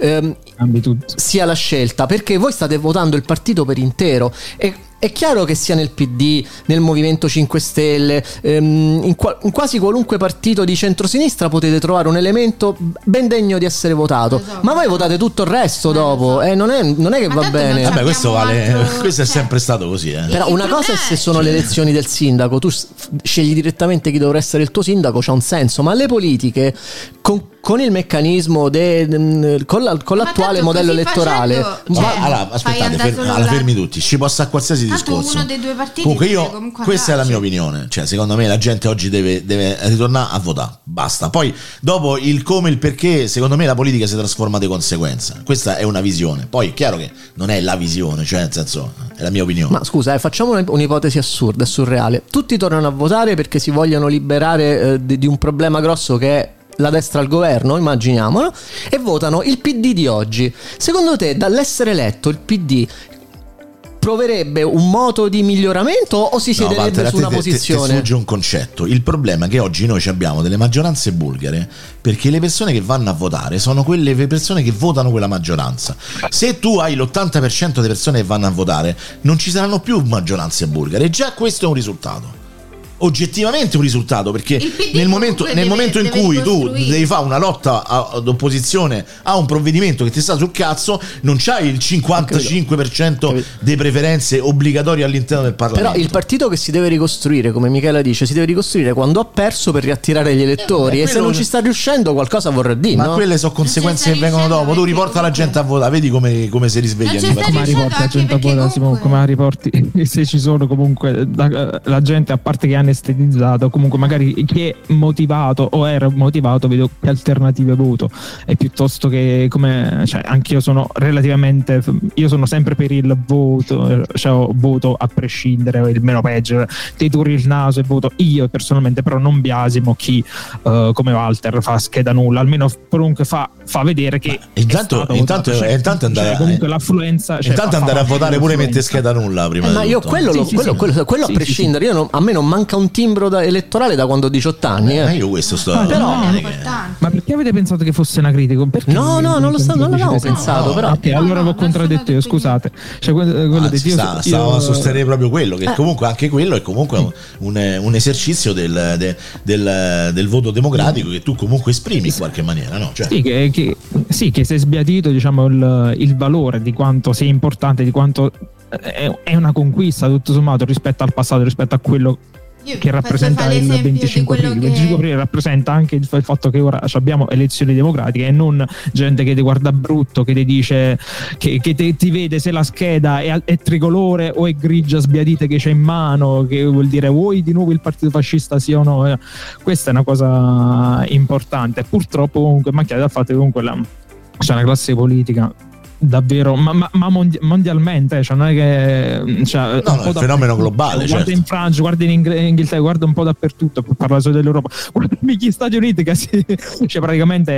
sia la scelta, perché voi state votando il partito per intero. È chiaro che sia nel PD, nel Movimento 5 Stelle, in quasi qualunque partito di centrosinistra potete trovare un elemento ben degno di essere votato, ma voi votate tutto il resto dopo, non è che va bene. Vabbè, questo vale, questo è sempre stato così. Però una cosa è se sono le elezioni del sindaco, tu scegli direttamente chi dovrà essere il tuo sindaco, c'ha un senso, ma le politiche con il meccanismo con l'attuale modello elettorale. Allora, aspettate, fermi tutti, ci possa a qualsiasi discorso. Uno dei due partiti comunque questa è la mia opinione, cioè secondo me la gente oggi deve ritornare a votare, basta. Poi dopo il come, il perché, secondo me la politica si trasforma di conseguenza. Questa è una visione, poi è chiaro che non è la visione, cioè nel senso è la mia opinione. Ma scusa, facciamo un'ipotesi assurda e surreale. Tutti tornano a votare perché si vogliono liberare di un problema grosso che è la destra al governo, immaginiamolo, e votano il PD di oggi. Secondo te, dall'essere eletto il PD proverebbe un moto di miglioramento o si siederebbe Walter, su una posizione? Ti sfugge un concetto. Il problema è che oggi noi abbiamo delle maggioranze bulgare perché le persone che vanno a votare sono quelle persone che votano quella maggioranza. Se tu hai l'80% delle persone che vanno a votare, non ci saranno più maggioranze bulgare, e già questo è un risultato. Oggettivamente un risultato, perché nel momento in cui tu devi fare una lotta d'opposizione a un provvedimento che ti sta sul cazzo, non c'hai il 55% delle preferenze obbligatorie all'interno del Parlamento. Però il partito che si deve ricostruire, come Michela dice, si deve ricostruire quando ha perso per riattirare gli elettori, e se non ci sta riuscendo qualcosa vorrà dire, ma no? quelle sono conseguenze che vengono dopo. Tu riporta la gente a votare, vedi come si risveglia. Come riporti la gente a votare, Simone? Come riporti se ci sono comunque la gente, a parte che ha anestetizzato, comunque magari chi è motivato o era motivato, vedo che alternative voto, e piuttosto che anch'io sono relativamente, io sono sempre per il voto, cioè voto a prescindere, il meno peggio, ti turi il naso e voto io personalmente, però non biasimo chi come Walter fa scheda nulla, almeno comunque fa vedere che intanto andare, comunque l'affluenza, intanto andare a votare pure mette scheda nulla prima ma io quello a prescindere, io a me non manca un timbro elettorale da quando ho 18 anni. Io questo sto ma perché avete pensato che fosse una critica? Perché no, non l'avevamo pensato, però ok, allora avevo contraddetto io, scusate. Stavo a sostenere proprio quello, che comunque anche quello è comunque un esercizio del voto democratico che tu comunque esprimi in qualche maniera, no? Cioè. Che si è sbiadito, diciamo, il valore di quanto sia importante, di quanto è una conquista tutto sommato rispetto al passato, rispetto a quello che rappresenta il 25 aprile. Il 25 aprile rappresenta anche il fatto che ora abbiamo elezioni democratiche e non gente che ti guarda brutto, che ti dice che ti vede se la scheda è tricolore o è grigia sbiadita che c'è in mano, che vuol dire vuoi di nuovo il partito fascista sì o no. Questa è una cosa importante. Purtroppo comunque macchiata dal fatto che comunque c'è una classe politica davvero ma mondialmente, cioè non è che è un fenomeno globale, guarda in Francia, guarda in Inghilterra, guarda un po' dappertutto, per parlare solo dell'Europa, guarda gli Stati Uniti che cioè praticamente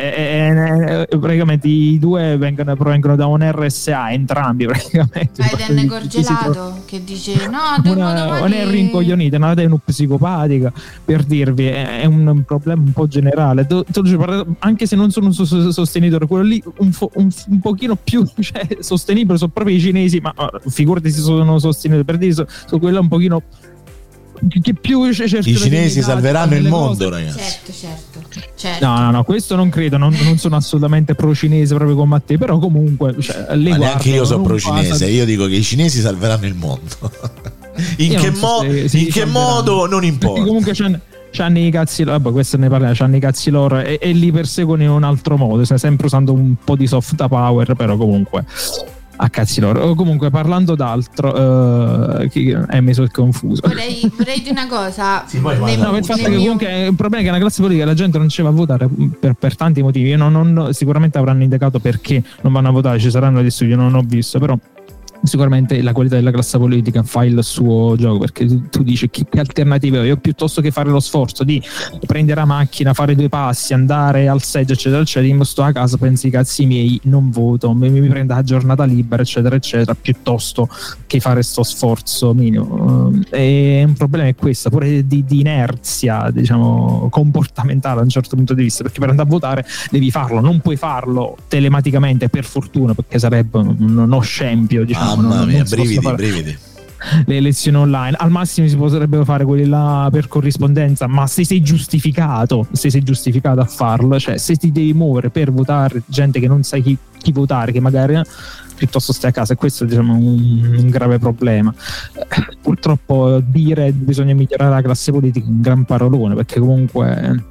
i due provengono da un RSA entrambi praticamente. Biden Gorgelato che dice non è rincoglionita, non è psicopatica, per dirvi, è un problema un po' generale. Anche se non sono un sostenitore, quello lì un pochino più sostenibile sono proprio i cinesi, ma figurati se sono sostenuti, per dire su quello un pochino che più i cinesi salveranno il mondo, ragazzi. Certo. No, questo non credo, non sono assolutamente pro cinese proprio come a te, però comunque ma neanche io sono pro cinese, io dico che i cinesi salveranno il mondo. In che modo non importa. Comunque c'hanno i cazzi loro, questo ne parliamo, c'hanno i cazzi loro e li perseguono in un altro modo, sempre usando un po' di soft power, però comunque a cazzi loro. Comunque, parlando d'altro, mi sono confuso. Vorrei dire una cosa. Il fatto che comunque il problema è che la classe politica, la gente non ci va a votare per tanti motivi. Sicuramente avranno indicato perché non vanno a votare, ci saranno degli studi, non ho visto, però sicuramente la qualità della classe politica fa il suo gioco, perché tu dici che alternative ho io, piuttosto che fare lo sforzo di prendere la macchina, fare 2 passi, andare al seggio eccetera eccetera, io sto a casa, penso i cazzi miei, non voto, mi prendo la giornata libera eccetera eccetera, piuttosto che fare sto sforzo minimo. E un problema è questo, pure di inerzia, diciamo, comportamentale da un certo punto di vista, perché per andare a votare devi farlo, non puoi farlo telematicamente, per fortuna, perché sarebbe uno scempio, diciamo. Mamma mia, brividi. Le elezioni online al massimo si potrebbero fare quelli là per corrispondenza, ma se sei giustificato a farlo, cioè se ti devi muovere per votare gente che non sai chi votare, che magari piuttosto stai a casa, e questo diciamo un grave problema. Purtroppo dire bisogna migliorare la classe politica è un gran parolone, perché comunque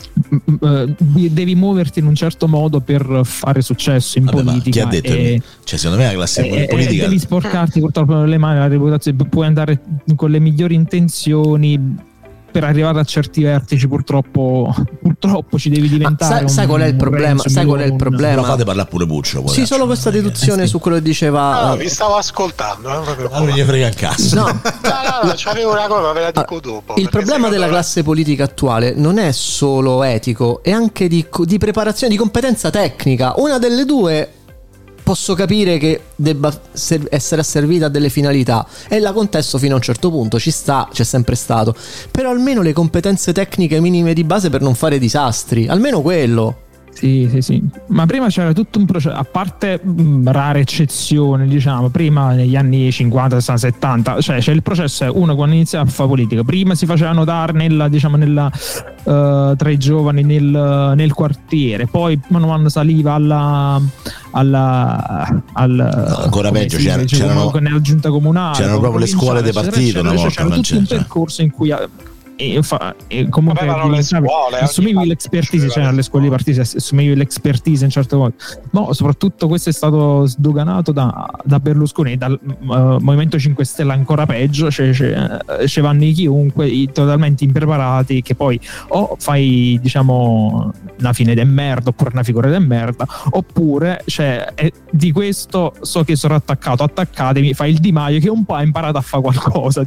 devi muoverti in un certo modo per fare successo in politica. Chi ha detto? Secondo me la classe politica devi sporcarti purtroppo le mani, la reputazione, puoi andare con le migliori intenzioni per arrivare a certi vertici, purtroppo ci devi diventare. Sai qual è il problema? Però fate parlare pure Puccio. Sì, solo questa deduzione su quello che diceva. Vi stavo ascoltando. Non gli frega un cazzo. No, c'avevo una cosa, ve la dico dopo. Il problema della classe politica attuale non è solo etico, è anche di preparazione, di competenza tecnica. Una delle due posso capire che debba essere asservita a delle finalità e la contesto fino a un certo punto, ci sta, c'è sempre stato, però almeno le competenze tecniche minime di base per non fare disastri, almeno quello. Sì, ma prima c'era tutto un processo, a parte rare eccezioni, diciamo, prima negli anni 50, 60, 70, cioè c'è il processo, uno quando inizia a fare politica, prima si faceva notare tra i giovani nel quartiere, poi man mano saliva ancora peggio, c'erano nella giunta comunale, c'erano proprio le scuole di partito, una volta, c'era tutto un percorso in cui comunque assumevi l'expertise, cioè alle scuole di partito assumevi l'expertise in certo modo, ma soprattutto questo è stato sdoganato da Berlusconi, dal Movimento 5 Stelle ancora peggio, cioè vanno chiunque totalmente impreparati, che poi o fai diciamo una fine de merda oppure una figura de merda, oppure di questo so che sono attaccatemi, fai il Di Maio che un po' ha imparato a fare qualcosa,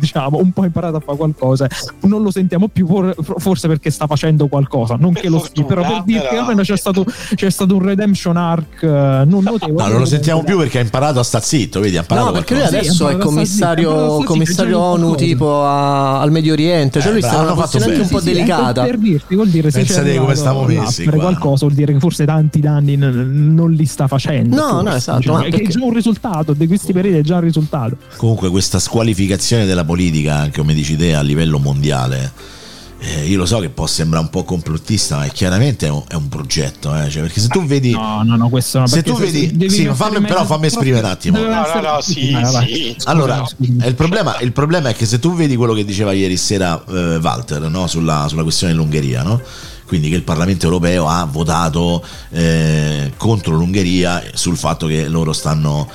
non lo sentiamo più, forse perché sta facendo qualcosa, non che lo stia, però per dire che almeno c'è stato un redemption arc non notevole. No, non lo sentiamo più perché ha imparato a sta zitto, vedi, ha imparato perché lui adesso è commissario ONU tipo al Medio Oriente, cioè lui sta in una posizione un po' delicata. Per dirti, vuol dire, pensa te come stiamo messi per qualcosa, vuol dire che forse tanti danni non li sta facendo. No, esatto, è già un risultato di questi periodi, è già un risultato. Comunque questa squalificazione della politica, anche come dici te, a livello mondiale, io lo so che può sembrare un po' complottista, ma chiaramente è un progetto, cioè, perché se tu vedi no, questo no, se tu vedi fammi esprimere un attimo. Sì. Allora, il problema è che se tu vedi quello che diceva ieri sera Walter, no? sulla questione dell'Ungheria, no? Quindi che il Parlamento europeo ha votato contro l'Ungheria sul fatto che loro stanno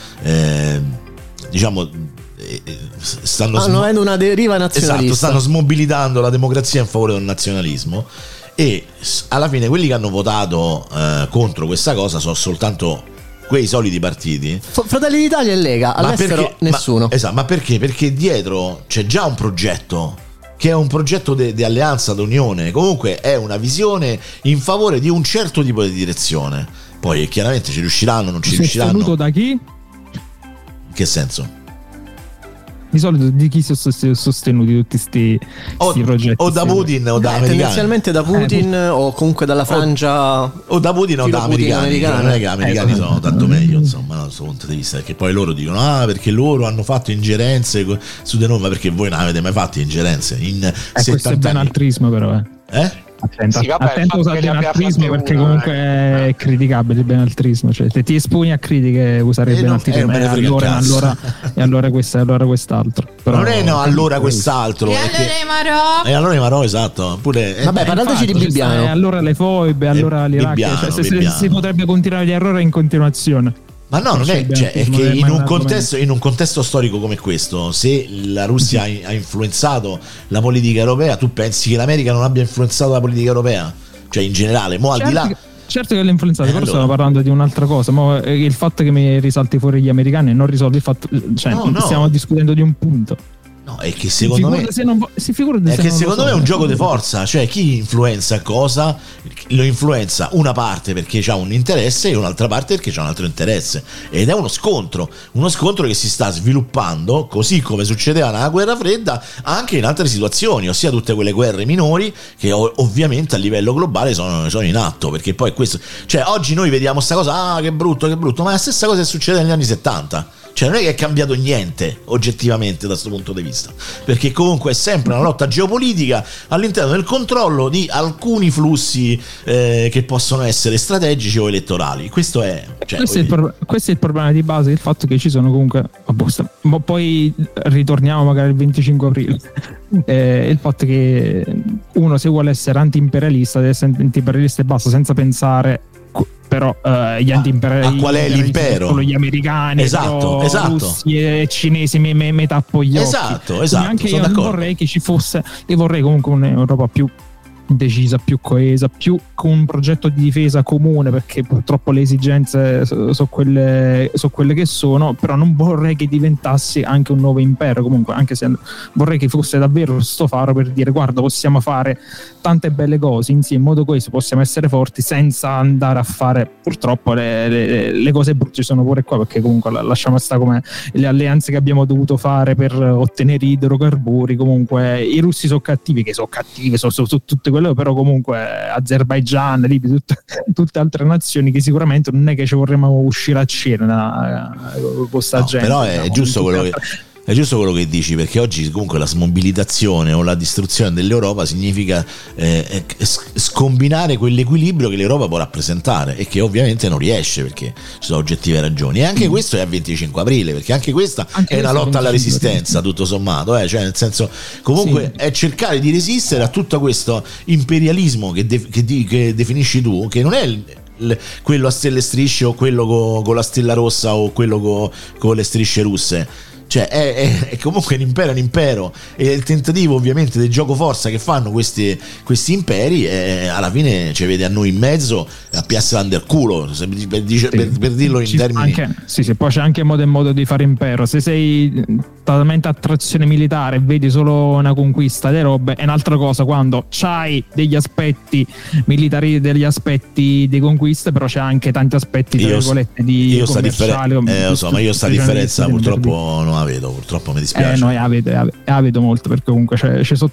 stanno avendo una deriva nazionalista. Esatto, stanno smobilitando la democrazia in favore del nazionalismo, e alla fine quelli che hanno votato contro questa cosa sono soltanto quei soliti partiti. Fratelli d'Italia e Lega, all'estero nessuno. Esatto, ma perché? Perché dietro c'è già un progetto, che è un progetto di alleanza, d'unione, comunque è una visione in favore di un certo tipo di direzione. Poi chiaramente ci riusciranno, non ci riusciranno. Sostenuto da chi? In che senso? Di solito di chi sono sostenuti tutti questi progetti? O da Putin o da americani. Tendenzialmente da Putin o comunque dalla frangia, o da Putin o da americani. Non è che americani sono tanto meglio, insomma, da questo punto di vista, perché poi loro dicono perché loro hanno fatto ingerenze su di noi, ma perché voi non avete mai fatto ingerenze in 70 questo è benaltrismo, però attento a usare il benaltrismo, perché comunque è criticabile il benaltrismo, cioè se ti esponi a critiche usare il benaltrismo e allora quest'altro, però, non è allora quest'altro, e allora i Marò, esatto, pure vabbè, parlateci di Bibbiano, allora le foibe, allora l'Iraq, si potrebbe continuare gli errori in continuazione. Ma no, non è, è che in un contesto storico come questo, se la Russia ha influenzato la politica europea, tu pensi che l'America non abbia influenzato la politica europea? Cioè in generale, al di là. Certo che l'ha influenzato, però stavo parlando di un'altra cosa. Il fatto che mi risalti fuori gli americani non risolve il fatto, stiamo discutendo di un punto. No, è che secondo me è un gioco di forza, cioè chi influenza cosa lo influenza una parte perché ha un interesse e un'altra parte perché c'ha un altro interesse, ed è uno scontro che si sta sviluppando, così come succedeva nella guerra fredda, anche in altre situazioni, ossia tutte quelle guerre minori che ovviamente a livello globale sono in atto, perché poi questo, cioè oggi noi vediamo sta cosa, che brutto, ma è la stessa cosa che succede negli anni 70. Cioè non è che è cambiato niente oggettivamente da questo punto di vista, perché comunque è sempre una lotta geopolitica all'interno del controllo di alcuni flussi che possono essere strategici o elettorali. Questo è il problema di base, il fatto che ci sono comunque ma poi ritorniamo magari il 25 aprile il fatto che uno, se vuole essere anti-imperialista, deve essere anti-imperialista e basta, senza pensare però gli anti-imperialisti, qual è l'impero? Solo gli americani, esatto. russi e cinesi metà poi gli occhi. Esatto, anche io non vorrei che ci fosse, io vorrei comunque un'Europa più decisa, più coesa, più con un progetto di difesa comune, perché purtroppo le esigenze sono quelle che sono, però non vorrei che diventassi anche un nuovo impero, comunque, anche se vorrei che fosse davvero sto faro per dire guarda, possiamo fare tante belle cose insieme, in modo coeso possiamo essere forti senza andare a fare, purtroppo le cose brutte sono pure qua, perché comunque lasciamo stare come le alleanze che abbiamo dovuto fare per ottenere idrocarburi. Comunque i russi sono cattivi, che sono cattivi, sono tutte quelle, però comunque Azerbaigian, Libia, tutte altre nazioni che sicuramente non è che ci vorremmo uscire a cena con questa gente. Però è giusto quello che dici, perché oggi comunque la smobilitazione o la distruzione dell'Europa significa scombinare quell'equilibrio che l'Europa può rappresentare e che ovviamente non riesce, perché ci sono oggettive ragioni. E anche questo è a 25 aprile, perché anche questa è una lotta alla resistenza, tutto sommato, cioè nel senso, comunque è cercare di resistere a tutto questo imperialismo che definisci tu, che non è quello a stelle e strisce o quello con la stella rossa o quello con le strisce russe. Cioè è comunque un impero e il tentativo ovviamente del gioco forza che fanno questi imperi, alla fine ci vede a noi in mezzo a piazzare del culo, per dirlo in termini poi c'è anche modo e modo di fare impero. Se sei totalmente a trazione militare e vedi solo una conquista delle robe, è un'altra cosa quando c'hai degli aspetti militari, degli aspetti di conquista, però c'è anche tanti aspetti di commerciali. Ma io sta differenza purtroppo non la vedo, purtroppo mi dispiace. No, la vedo molto, perché comunque ci sono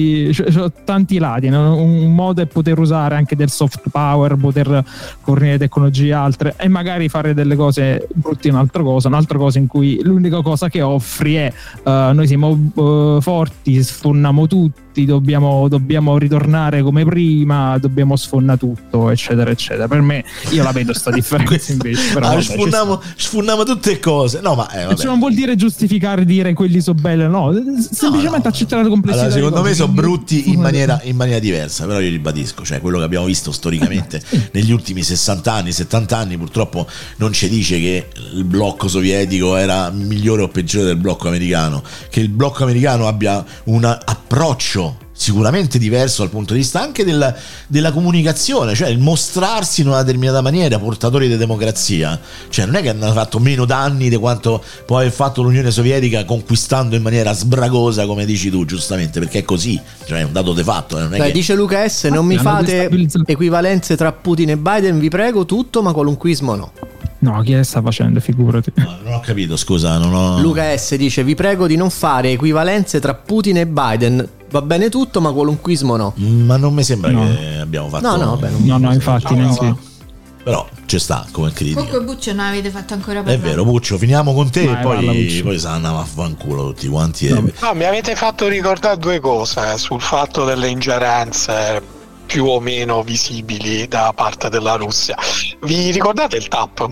tanti lati, no? Un modo è poter usare anche del soft power, poter fornire tecnologie altre e magari fare delle cose brutte, un'altra cosa in cui l'unica cosa che offri è noi siamo forti, sfonniamo tutti, dobbiamo ritornare come prima, dobbiamo sfonnare tutto, eccetera eccetera. Per me, io la vedo sta differenza invece, però sfonniamo tutte cose, no, ma cioè, non vuol dire giustificare, dire quelli sono belli, no, semplicemente accettare la complessità. Allora, secondo me sono brutti in maniera diversa, però io ribadisco, cioè quello che abbiamo visto storicamente negli ultimi 60 anni, 70 anni, purtroppo non ci dice che il blocco sovietico era migliore o peggiore del blocco americano, che il blocco americano abbia un approccio sicuramente diverso dal punto di vista anche della comunicazione, cioè il mostrarsi in una determinata maniera portatori di democrazia, cioè non è che hanno fatto meno danni di quanto può aver fatto l'Unione Sovietica conquistando in maniera sbragosa, come dici tu giustamente, perché è così, cioè è un dato di fatto. Non è che... Dice Luca S, non mi fate equivalenze tra Putin e Biden, vi prego, tutto, ma qualunquismo no. No, chi sta facendo? Figurati. No, non ho capito, scusa, Luca S dice vi prego di non fare equivalenze tra Putin e Biden, va bene tutto ma qualunquismo no. Ma non mi sembra che abbiamo fatto no, infatti neanche. Però ci sta come critica. Comunque Buccio non avete fatto ancora parlare. È vero, Buccio, finiamo con te. Poi se andiamo a fanculo tutti quanti. No, mi avete fatto ricordare due cose sul fatto delle ingerenze più o meno visibili da parte della Russia. Vi ricordate il TAP?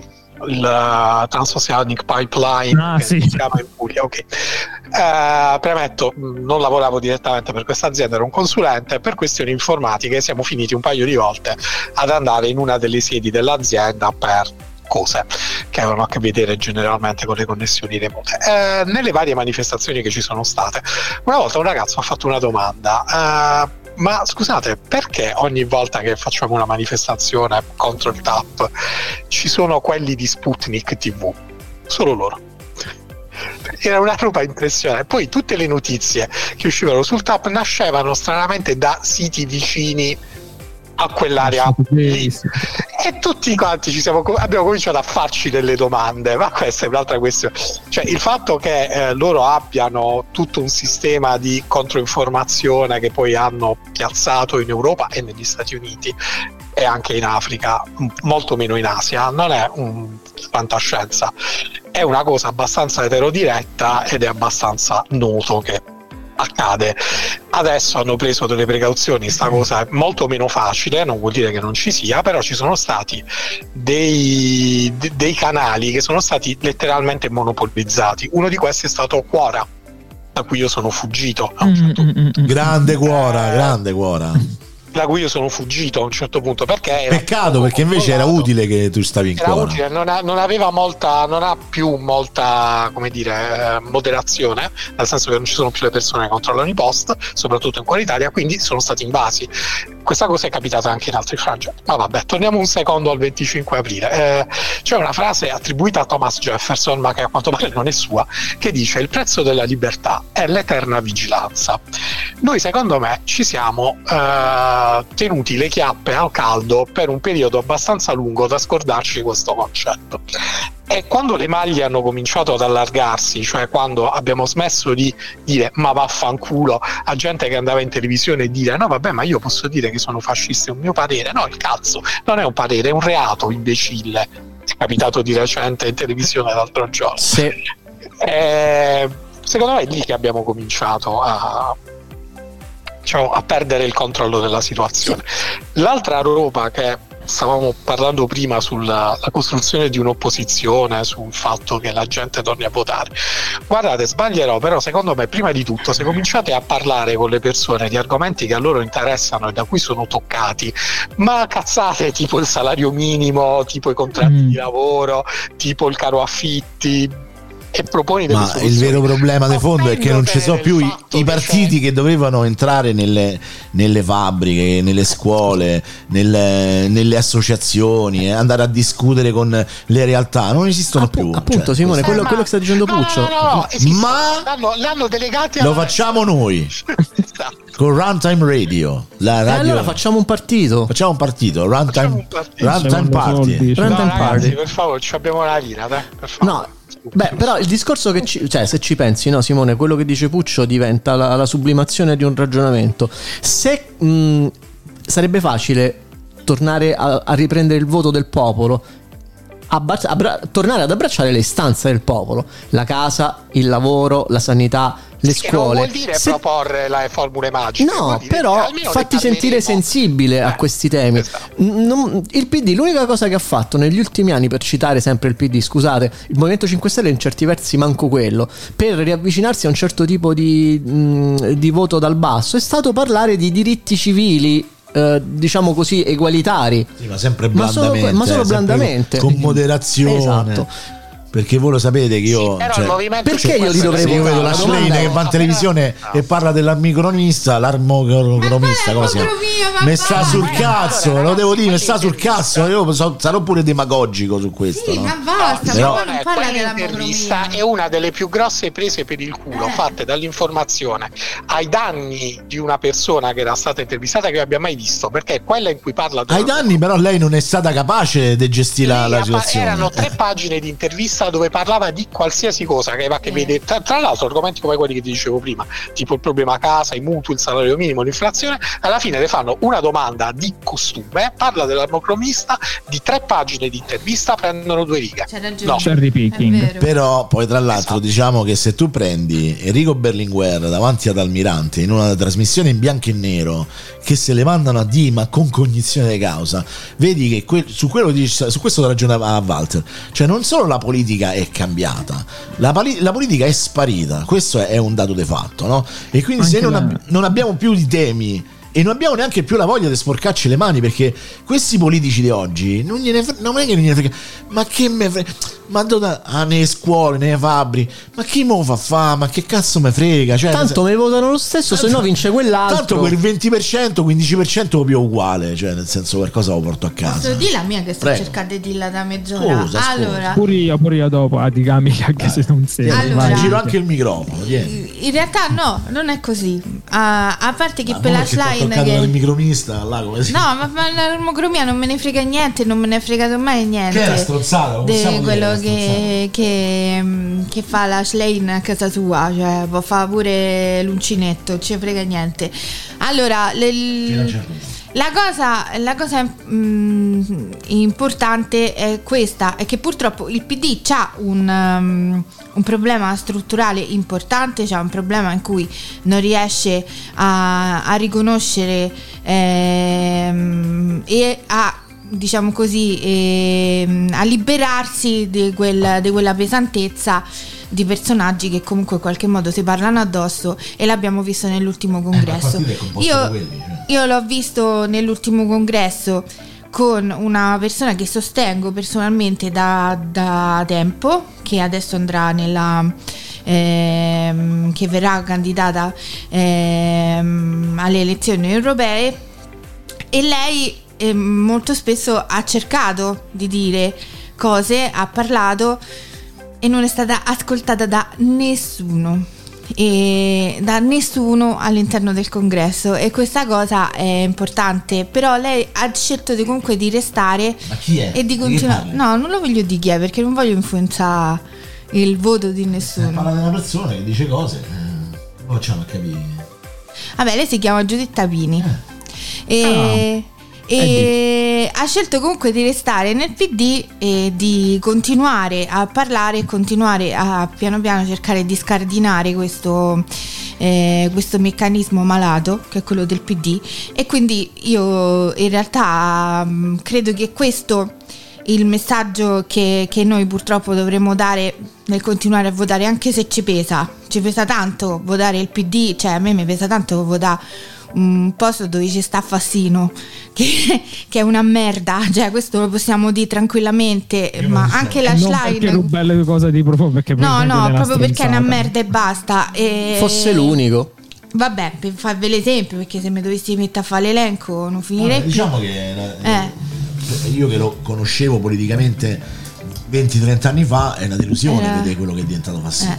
Il Transoceanic Pipeline che si chiama in Puglia, ok. Premetto, non lavoravo direttamente per questa azienda, ero un consulente. Per questioni informatiche siamo finiti un paio di volte ad andare in una delle sedi dell'azienda per cose che avevano a che vedere generalmente con le connessioni remote. Nelle varie manifestazioni che ci sono state, una volta un ragazzo ha fatto una domanda: ma scusate, perché ogni volta che facciamo una manifestazione contro il TAP ci sono quelli di Sputnik TV? Solo loro. Era una roba impressionante. Poi tutte le notizie che uscivano sul TAP nascevano stranamente da siti vicini a quell'area lì. E tutti quanti abbiamo cominciato a farci delle domande, ma questa è un'altra questione. Cioè il fatto che loro abbiano tutto un sistema di controinformazione che poi hanno piazzato in Europa e negli Stati Uniti e anche in Africa, molto meno in Asia, non è un fantascienza, è una cosa abbastanza eterodiretta ed è abbastanza noto che accade. Adesso hanno preso delle precauzioni, sta cosa è molto meno facile, non vuol dire che non ci sia, però ci sono stati dei canali che sono stati letteralmente monopolizzati. Uno di questi è stato Quora, da cui io sono fuggito a un certo punto. Grande Quora. Da cui io sono fuggito a un certo punto, perché peccato, perché invece era utile che tu stavi in Quora. Utile, non ha più molta, come dire, moderazione, nel senso che non ci sono più le persone che controllano i post, soprattutto in Italia, quindi sono stati invasi. questa cosa è capitata anche in altri frangenti. Ma vabbè, torniamo un secondo al 25 aprile. C'è una frase attribuita a Thomas Jefferson, ma che a quanto pare non è sua, che dice: il prezzo della libertà è l'eterna vigilanza. Noi, secondo me, ci siamo tenuti le chiappe al caldo per un periodo abbastanza lungo da scordarci questo concetto. E quando le maglie hanno cominciato ad allargarsi, cioè quando abbiamo smesso di dire ma vaffanculo a gente che andava in televisione e dire no vabbè, ma io posso dire che sono fascista, è un mio parere. No, il cazzo, non è un parere, è un reato, imbecille. È capitato di recente in televisione l'altro giorno. Sì. Secondo me è lì che abbiamo cominciato a perdere il controllo della situazione. L'altra roba che stavamo parlando prima sulla costruzione di un'opposizione, sul fatto che la gente torni a votare, guardate, sbaglierò, però secondo me prima di tutto, se cominciate a parlare con le persone di argomenti che a loro interessano e da cui sono toccati, ma cazzate tipo il salario minimo, tipo i contratti di lavoro, tipo il caro affitti, e proponi delle soluzioni. Il vero problema di fondo è che non ci sono più i partiti che dovevano entrare nelle fabbriche, nelle scuole, nelle associazioni, andare a discutere con le realtà, non esistono più. Appunto, Simone, quello che sta dicendo Puccio. No, ma l'hanno delegati lo facciamo noi con Runtime Radio, la radio. Allora facciamo un partito. Runtime Party. Ragazzi, per favore, ci abbiamo la lira, per favore. No. Beh, però il discorso che cioè, se ci pensi, no, Simone, quello che dice Puccio diventa la sublimazione di un ragionamento. Se sarebbe facile tornare a riprendere il voto del popolo, tornare ad abbracciare le istanze del popolo, la casa, il lavoro, la sanità, le scuole. Non vuol dire proporre le formule magiche. No, però fatti sentire sensibile a questi temi. Il PD, l'unica cosa che ha fatto negli ultimi anni, per citare sempre il PD, scusate, il Movimento 5 Stelle in certi versi manco quello, per riavvicinarsi a un certo tipo di voto dal basso, è stato parlare di diritti civili, diciamo così, egualitari. Sì, ma sempre blandamente, ma solo blandamente, con moderazione. Esatto. Perché voi lo sapete che io perché io li dovrei io vedo la Schlein che va in televisione e parla dell'armicronista, come si chiama? Mi sta sul cazzo, lo devo dire, mi sta sul cazzo. Io sarò pure demagogico su questo. Sì, no? ma basta, però non parla dell'intervista è una delle più grosse prese per il culo fatte dall'informazione ai danni di una persona che era stata intervistata che abbia mai visto, perché è quella in cui parla ai danni, però lei non è stata capace di gestire la situazione. Erano 3 pagine di intervista dove parlava di qualsiasi cosa che aveva a che vedere, tra l'altro argomenti come quelli che ti dicevo prima, tipo il problema casa, i mutui, il salario minimo, l'inflazione. Alla fine le fanno una domanda di costume, parla dell'armocromista, di 3 pagine di intervista prendono 2 righe. C'è ragione. No. Cherry picking. Però poi tra l'altro diciamo che se tu prendi Enrico Berlinguer davanti ad Almirante in una trasmissione in bianco e nero che se le mandano a D ma con cognizione di causa, vedi che su questo ragionava Walter, cioè non solo la politica è cambiata, la politica è sparita, questo è un dato di fatto, no? E quindi Anche se non abbiamo più i temi e non abbiamo neanche più la voglia di sporcarci le mani, perché questi politici di oggi non è che non gliene frega, ma che me frega, ma nelle scuole, nelle fabbriche, ma chi mo fa, ma che cazzo me frega, cioè, tanto mi votano lo stesso, se no vince quell'altro, tanto quel 20%, 15% lo più uguale, cioè nel senso qualcosa lo porto a casa. Posso dire la mia che sto cercando di dirla da mezz'ora? Scusa. Allora, pure io dopo Aticami, anche se non sei. Allora, giro anche il microfono, vieni. in realtà no, non è così. A parte che per la Schlein il micronista là, come si no, ma l'armocromia non me ne frega niente, non me ne è fregato mai niente. Che è la strozzata, di quello che fa la Schlein a casa sua, cioè può fare pure l'uncinetto, non ci frega niente. Allora, la cosa importante è questa, è che purtroppo il PD c'ha un problema strutturale importante, c'ha un problema in cui non riesce a riconoscere e a, diciamo così, a liberarsi di quella pesantezza di personaggi che comunque in qualche modo si parlano addosso, e l'abbiamo visto nell'ultimo congresso. Io l'ho visto nell'ultimo congresso con una persona che sostengo personalmente da tempo, che adesso andrà che verrà candidata alle elezioni europee, e lei molto spesso ha cercato di dire cose, ha parlato e non è stata ascoltata da nessuno all'interno del congresso, e questa cosa è importante. Però lei ha scelto comunque di restare. Ma chi è? E di continuare. No, non lo voglio dire chi è, perché non voglio influenzare il voto di nessuno. Parla di una persona che dice cose, non facciamo a capire. Vabbè, lei si chiama Giuditta Pini e ha scelto comunque di restare nel PD e di continuare a parlare e continuare a piano piano cercare di scardinare questo meccanismo malato che è quello del PD. E quindi io in realtà credo che questo il messaggio che noi purtroppo dovremmo dare nel continuare a votare, anche se ci pesa tanto votare il PD. Cioè, a me mi pesa tanto votare un posto dove ci sta Fassino che è una merda, cioè questo lo possiamo dire tranquillamente. Ma anche la Schlein, perché rubelle cose di proprio perché no proprio perché è una merda e basta. Fosse l'unico. Vabbè, per farvi l'esempio, perché se mi dovessi mettere a fare l'elenco non finirei più. Diciamo che io che lo conoscevo politicamente 20-30 anni fa è una delusione vedere quello che è diventato Fassino.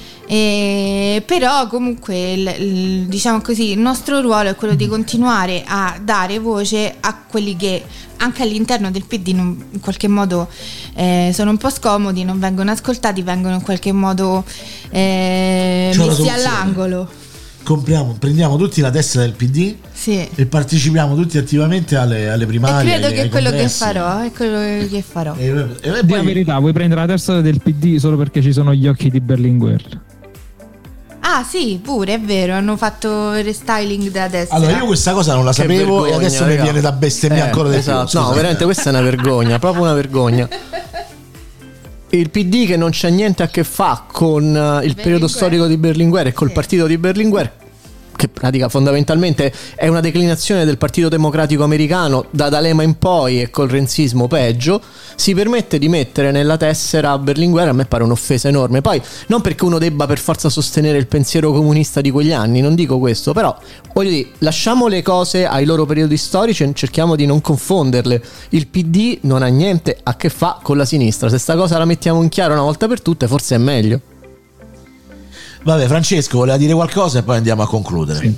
Però comunque diciamo così, il nostro ruolo è quello di continuare a dare voce a quelli che anche all'interno del PD in qualche modo sono un po' scomodi, non vengono ascoltati, vengono in qualche modo messi all'angolo. Prendiamo tutti la tessera del PD e partecipiamo tutti attivamente alle primarie. E credo che è quello che farò. E poi, la verità, vuoi prendere la tessera del PD solo perché ci sono gli occhi di Berlinguer? Ah sì, pure, è vero, hanno fatto il restyling della tessera. Allora io questa cosa non la sapevo, vergogna, e adesso mi viene da bestemmiare ancora di più. No, veramente questa è una vergogna, proprio una vergogna. Il PD che non c'ha niente a che fare con il periodo storico di Berlinguer e col partito di Berlinguer, che pratica fondamentalmente è una declinazione del Partito Democratico americano da D'Alema in poi, e col renzismo peggio, si permette di mettere nella tessera Berlinguer. A me pare un'offesa enorme. Poi non perché uno debba per forza sostenere il pensiero comunista di quegli anni, non dico questo, però voglio dire, lasciamo le cose ai loro periodi storici e cerchiamo di non confonderle. Il PD non ha niente a che fare con la sinistra. Se sta cosa la mettiamo in chiaro una volta per tutte, forse è meglio. Vabbè, Francesco voleva dire qualcosa e poi andiamo a concludere. Sì.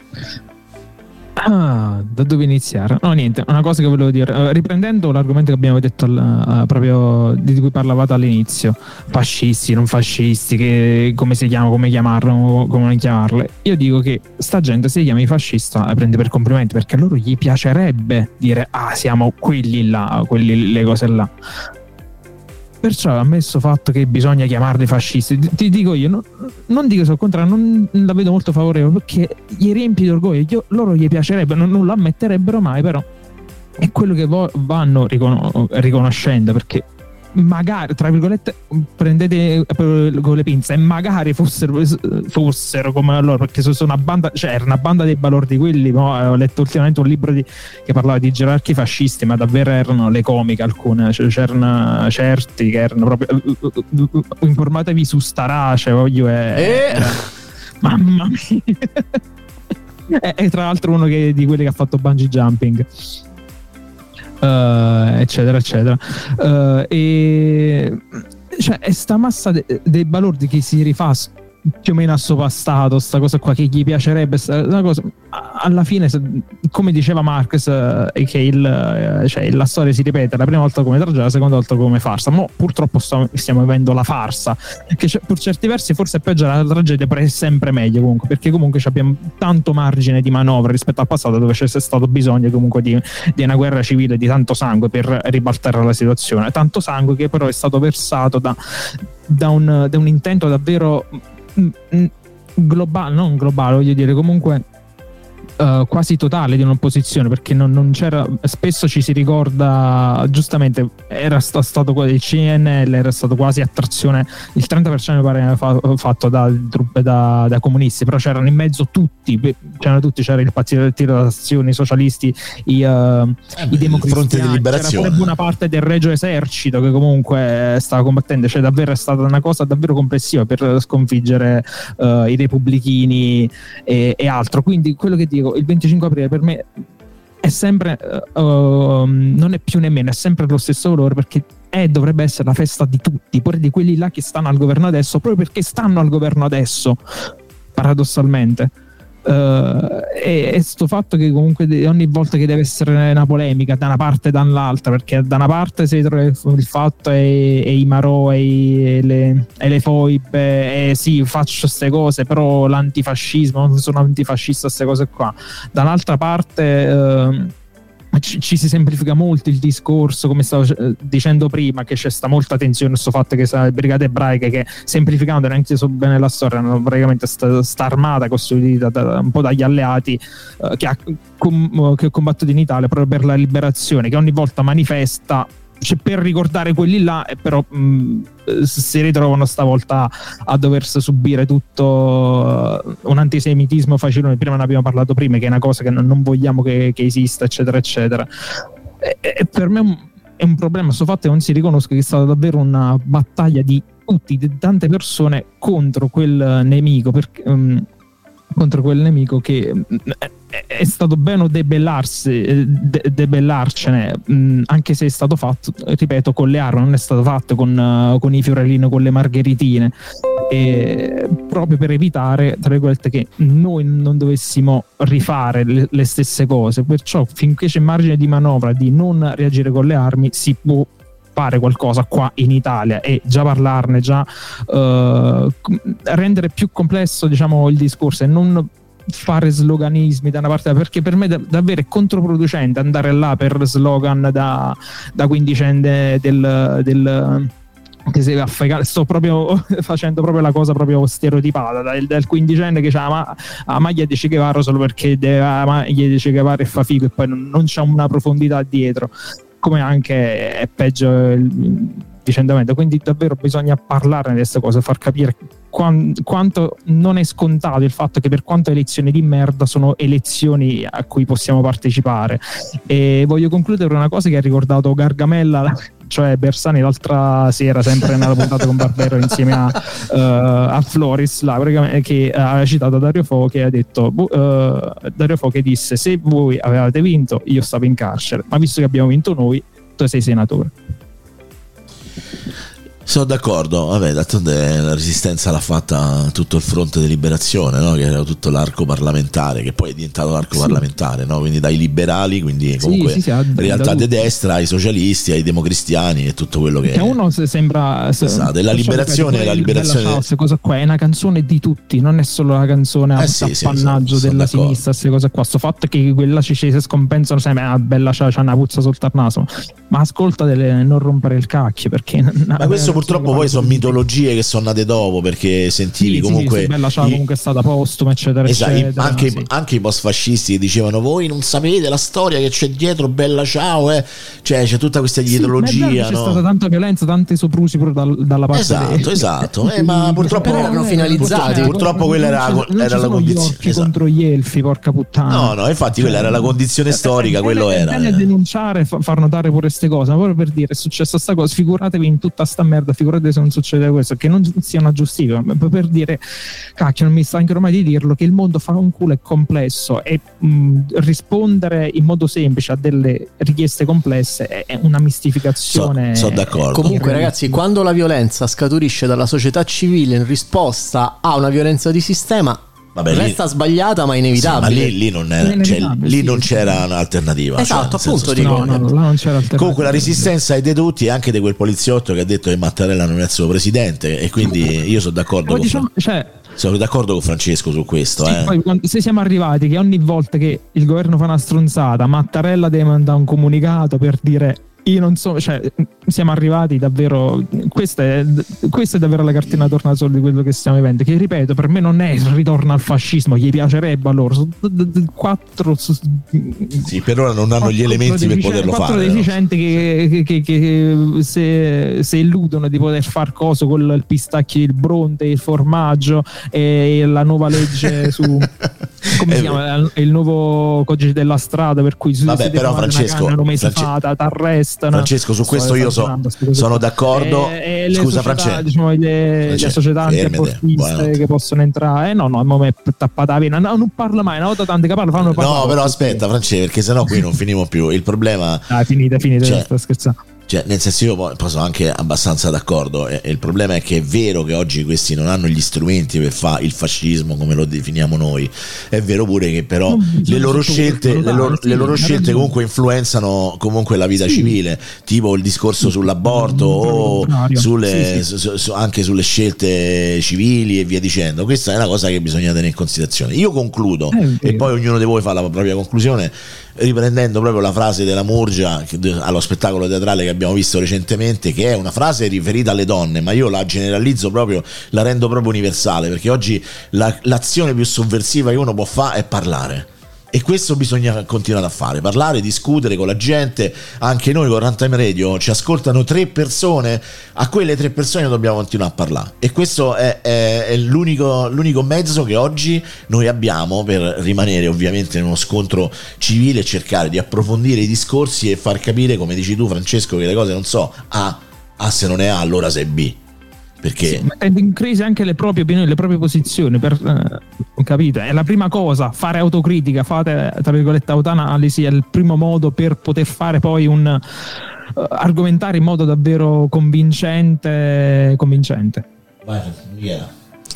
Da dove iniziare? No, niente, una cosa che volevo dire, riprendendo l'argomento che abbiamo detto proprio di cui parlavate all'inizio, fascisti, non fascisti, che come si chiama, come chiamarlo, come non chiamarle. Io dico che sta gente si chiama fascista e prende per complimenti, perché a loro gli piacerebbe dire siamo quelli là, le cose là. Perciò ammesso fatto che bisogna chiamarli fascisti, ti dico io, non dico sul contrario, non la vedo molto favorevole, perché gli riempi di orgoglio, loro gli piacerebbe, non lo ammetterebbero mai, però è quello che vanno riconoscendo, perché magari, tra virgolette, prendete con le pinze, e magari fossero come loro, perché sono una banda, cioè era una banda dei balordi quelli. Ho letto ultimamente un libro che parlava di gerarchi fascisti, ma davvero erano le comiche alcune, cioè, c'erano certi che erano proprio informatevi su Starace, mamma mia. E tra l'altro uno di quelli che ha fatto bungee jumping, eccetera eccetera, e cioè è sta massa dei balordi che si rifà più o meno assopastato, sta cosa qua che gli piacerebbe, una cosa, alla fine, come diceva Marx, che la storia si ripete la prima volta come tragedia, la seconda volta come farsa. Mo purtroppo stiamo vivendo la farsa, che per certi versi forse è peggio la tragedia, però è sempre meglio comunque, perché comunque abbiamo tanto margine di manovra rispetto al passato, dove c'è stato bisogno comunque di una guerra civile, di tanto sangue per ribaltare la situazione, tanto sangue che però è stato versato da un intento davvero globale, non globale, voglio dire comunque quasi totale di un'opposizione, perché non c'era, spesso ci si ricorda giustamente, era stato il CNL era stato quasi a trazione, il 30% mi pare fatto da truppe da comunisti, però c'erano in mezzo tutti, c'era il Partito del Tiro d'Azione, i socialisti, i democristiani, Fronte di Liberazione, c'era pure buona parte del Regio Esercito che comunque stava combattendo, cioè davvero è stata una cosa davvero complessiva per sconfiggere i repubblichini e altro. Quindi quello che dico, il 25 aprile per me è sempre non è più nemmeno, è sempre lo stesso valore, perché dovrebbe essere la festa di tutti, pure di quelli là che stanno al governo adesso, proprio perché stanno al governo adesso, paradossalmente. E sto fatto che comunque ogni volta che deve essere una polemica da una parte e dall'altra, perché da una parte si trova il fatto e i marò e le foibe, sì, faccio queste cose, però l'antifascismo, non sono antifascista, queste cose qua. Dall'altra parte ci si semplifica molto il discorso, come stavo dicendo prima, che c'è sta molta tensione su questo fatto che le brigate ebraiche, che semplificando, neanche so bene la storia, hanno praticamente sta armata costruita un po' dagli alleati che ha combattuto in Italia proprio per la liberazione, che ogni volta manifesta, cioè, per ricordare quelli là, però si ritrovano stavolta a doversi subire tutto un antisemitismo facilone. Prima ne abbiamo parlato prima, che è una cosa che non vogliamo che esista, eccetera eccetera, e per me è un problema sto fatto che non si riconosca che è stata davvero una battaglia di tutti, di tante persone contro quel nemico, contro quel nemico che è stato bene debellarcene, anche se è stato fatto, ripeto, con le armi, non è stato fatto con i fiorellini, con le margheritine, e proprio per evitare, tra virgolette, che noi non dovessimo rifare le stesse cose. Perciò finché c'è margine di manovra di non reagire con le armi, si può fare qualcosa qua in Italia, e già parlarne, già rendere più complesso, diciamo, il discorso, e non fare sloganismi da una parte, perché per me davvero è controproducente andare là per slogan da quindicenne del che si affiga. Sto proprio facendo proprio la cosa proprio stereotipata del quindicenne che c'ha la maglia di Che Guevara solo perché la maglia di Che Guevara e fa figo, e poi non c'è una profondità dietro, come anche è peggio vicendamento. Quindi davvero bisogna parlare di queste cose, far capire quanto non è scontato il fatto che, per quanto elezioni di merda, sono elezioni a cui possiamo partecipare. E voglio concludere una cosa che ha ricordato Gargamella, cioè Bersani, l'altra sera, sempre nella puntata con Barbero insieme a Floris là, che ha citato Dario Fo, che ha detto Dario Fo che disse: se voi avevate vinto io stavo in carcere, ma visto che abbiamo vinto noi, tu sei senatore. Sono d'accordo, vabbè, d'altronde la resistenza l'ha fatta tutto il fronte di liberazione, no? Che era tutto l'arco parlamentare, che poi è diventato l'arco parlamentare, no? Quindi dai liberali, quindi comunque in realtà di destra, ai socialisti, ai democristiani e tutto quello che uno sembra esatto, la liberazione queste cose qua è una canzone di tutti, non è solo una canzone appannaggio della sinistra, queste cose qua. Sto fatto che quella ci si scompensano sempre, bella c'ha una puzza sotto al naso, ma ascolta non rompere il cacchio, perché ma questo purtroppo poi sono mitologie che sono nate dopo, perché sentivi comunque Bella Ciao comunque è stata postuma, eccetera, eccetera. Anche i post fascisti che dicevano: voi non sapete la storia che c'è dietro Bella Ciao, cioè c'è tutta questa ideologia, c'è stata tanta violenza, tanti soprusi pure dalla parte esatto ma purtroppo erano finalizzati, purtroppo quella era la condizione contro gli elfi, porca puttana. No, infatti quella era la condizione storica, quello era denunciare, far notare pure queste cose, ma proprio per dire: è successa sta cosa, figuratevi in tutta sta merda, figurate se non succede questo, che non sia una giustifica, ma per dire, cacchio, non mi stancherò mai di dirlo, che il mondo fa un culo, è complesso, e rispondere in modo semplice a delle richieste complesse è una mistificazione. Sono d'accordo. Comunque ragazzi, quando la violenza scaturisce dalla società civile in risposta a una violenza di sistema, resta sbagliata ma inevitabile. Sì, ma lì non era, non c'era un'alternativa. Esatto, cioè, appunto dico. Là non c'era alternativa. Comunque la resistenza è di tutti, e anche di quel poliziotto che ha detto che Mattarella non è il suo presidente, e quindi io sono d'accordo sono d'accordo con Francesco su questo. Poi, se siamo arrivati che ogni volta che il governo fa una stronzata, Mattarella deve mandare un comunicato per dire: io non so, cioè siamo arrivati davvero, questa è davvero la cartina tornasole di quello che stiamo vivendo, che ripeto, per me non è il ritorno al fascismo, gli piacerebbe a loro, sono quattro per ora non hanno gli elementi per poterlo fare, quattro deficienti che se illudono di poter far coso con il pistacchio, il bronte, il formaggio e la nuova legge su come si chiama il nuovo codice della strada, per cui vabbè, però Francesco, t'arrestano. Francesco, su questo io sono d'accordo. Scusa, Francesco, diciamo, le società antiabortiste che possono entrare, no, a me è tappata la vena, non parla mai, una volta tante che parla. No, però aspetta, Francesco, perché sennò qui non finiamo più. Il problema finite, sto scherzando. Cioè, nel senso, io sono anche abbastanza d'accordo, e il problema è che è vero che oggi questi non hanno gli strumenti per fare il fascismo come lo definiamo noi, è vero pure che però le loro scelte comunque influenzano comunque la vita civile, tipo il discorso sull'aborto o anche sulle scelte civili e via dicendo. Questa è una cosa che bisogna tenere in considerazione. Io concludo e poi ognuno di voi fa la propria conclusione, riprendendo proprio la frase della Murgia allo spettacolo teatrale che abbiamo visto recentemente, che è una frase riferita alle donne, ma io la generalizzo proprio, la rendo proprio universale, perché oggi l'azione più sovversiva che uno può fare è parlare. E questo bisogna continuare a fare, parlare, discutere con la gente. Anche noi con Runtime Radio ci ascoltano 3 persone, a quelle 3 persone dobbiamo continuare a parlare, e questo è l'unico mezzo che oggi noi abbiamo per rimanere ovviamente in uno scontro civile e cercare di approfondire i discorsi e far capire, come dici tu Francesco, che le cose non so A se non è A allora sei B, perché mettendo in crisi anche le proprie opinioni, le proprie posizioni, capite? È la prima cosa, fare autocritica, fate tra virgolette autoanalisi, è il primo modo per poter fare poi argomentare in modo davvero convincente. Vai, Michela.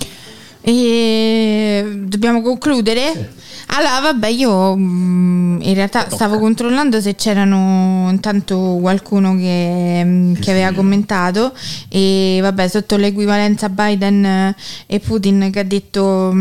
E dobbiamo concludere? Sì. Allora, vabbè, io in realtà stavo controllando se c'erano intanto qualcuno che aveva commentato, e vabbè, sotto l'equivalenza Biden e Putin, che ha detto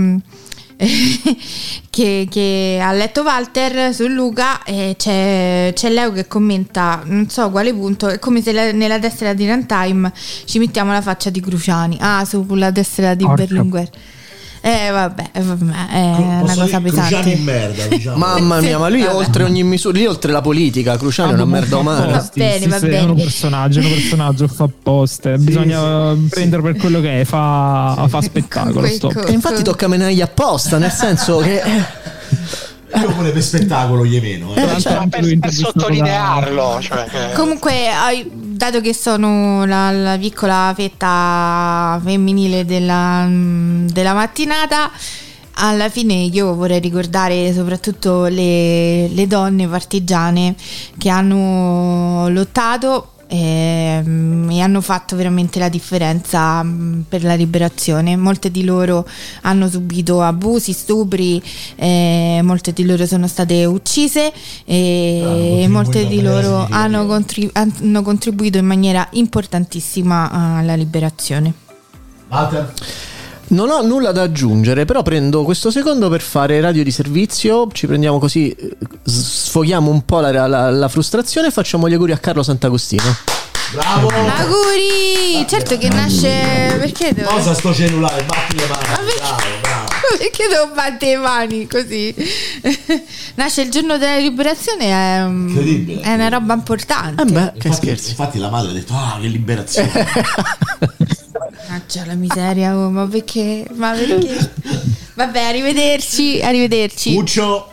che ha letto Walter su Luca, e c'è Leo che commenta, non so quale punto, è come se nella tessera di Runtime ci mettiamo la faccia di Cruciani sulla tessera di Berlinguer. Vabbè, è una cosa pesante. Cruciani in merda, diciamo. Mamma mia, ma lui oltre ogni misura, lì oltre la politica, Cruciani è una merda umana. Va bene. È un personaggio, fa apposta. Bisogna prendere per quello che è, fa spettacolo. E infatti tocca menargli apposta, nel senso che io pure per spettacolo gli meno per sottolinearlo, comunque, dato che sono la piccola fetta femminile della mattinata, alla fine io vorrei ricordare soprattutto le donne partigiane che hanno lottato e hanno fatto veramente la differenza per la liberazione. Molte di loro hanno subito abusi, stupri, molte di loro sono state uccise, e molte di loro hanno contribuito in maniera importantissima alla liberazione. Walter? Non ho nulla da aggiungere, però prendo questo secondo per fare radio di servizio, ci prendiamo così, sfoghiamo un po' la frustrazione e facciamo gli auguri a Carlo Sant'Agostino. Bravo! Auguri! Certo che nasce... Perché devo... Cosa sto cellulare? Batti le mani! Bravo! Perché devo battere le mani così? Nasce il giorno della liberazione, è una roba importante. Che scherzi. Infatti la madre ha detto, che liberazione! C'è la miseria, ma perché? Vabbè, arrivederci. Uccio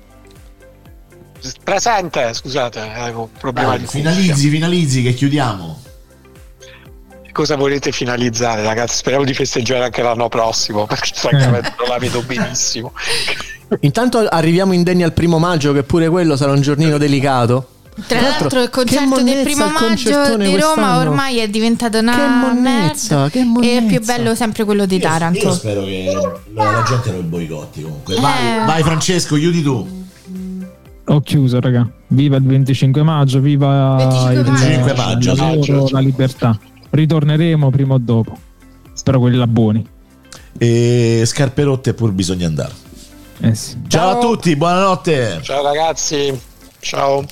presente, scusate, avevo problema di finalizzi che chiudiamo. Cosa volete finalizzare, ragazzi? Speriamo di festeggiare anche l'anno prossimo, perché francamente non la vedo benissimo. Intanto arriviamo indenni al 1 maggio, che pure quello sarà un giornino delicato. Tra l'altro il concerto del 1 maggio di Roma ormai è diventato una merda, e è più bello sempre quello di Taranto. Io spero che la gente non boicotti comunque. Vai Francesco, chiudi tu. Ho chiuso, raga. Viva il 25 maggio, viva il 25 maggio, la libertà. Ritorneremo prima o dopo, spero quelli là buoni. E scarpe rotte pur bisogna andare. Sì. Ciao a tutti, buonanotte. Ciao ragazzi, ciao.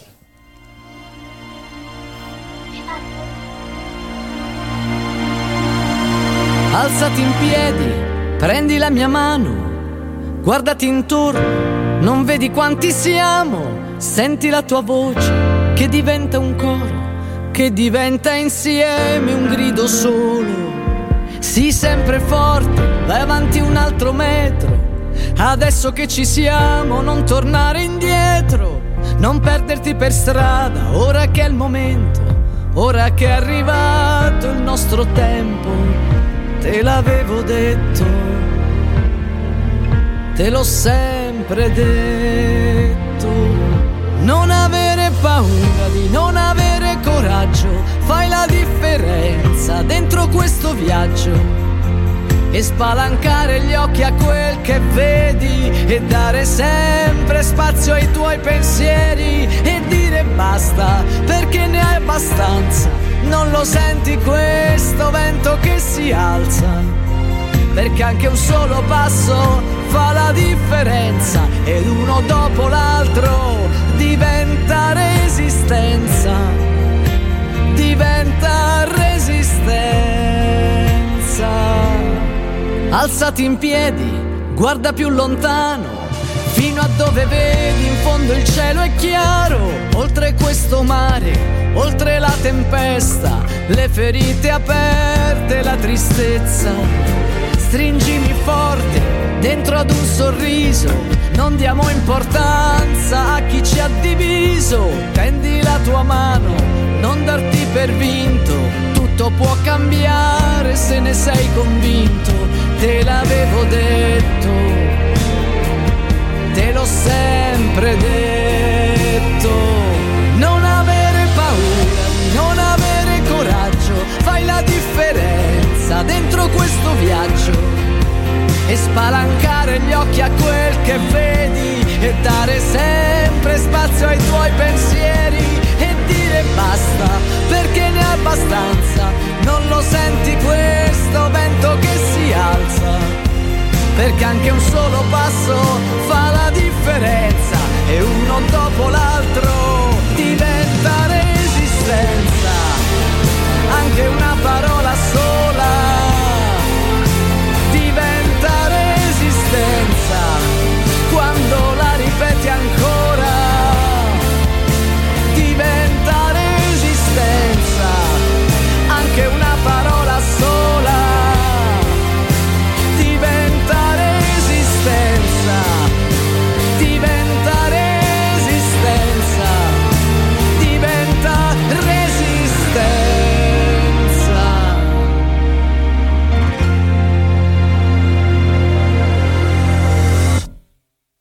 Alzati in piedi, prendi la mia mano, guardati intorno, non vedi quanti siamo, senti la tua voce che diventa un coro, che diventa insieme un grido solo. Sii sempre forte, vai avanti un altro metro, Adesso che ci siamo, non tornare indietro, non perderti per strada, ora che è il momento, ora che è arrivato il nostro tempo. Te l'avevo detto, te l'ho sempre detto. Non avere paura di non avere coraggio, fai la differenza dentro questo viaggio. E spalancare gli occhi a quel che vedi e dare sempre spazio ai tuoi pensieri e dire basta, perché ne hai abbastanza. Non lo senti questo vento che si alza? Perché anche un solo passo fa la differenza ed uno dopo l'altro diventa resistenza, diventa resistenza. Alzati in piedi, guarda più lontano, fino a dove vedi in fondo il cielo è chiaro. Oltre questo mare, oltre la tempesta, le ferite aperte, la tristezza. Stringimi forte dentro ad un sorriso, non diamo importanza a chi ci ha diviso. Tendi la tua mano, non darti per vinto, tutto può cambiare se ne sei convinto. Te l'avevo detto, te l'ho sempre detto. Non avere paura, non avere coraggio, fai la differenza dentro questo viaggio. E spalancare gli occhi a quel che vedi e dare sempre spazio ai tuoi pensieri e dire basta, perché ne hai abbastanza. Non lo senti questo vento che si alza? Perché anche un solo passo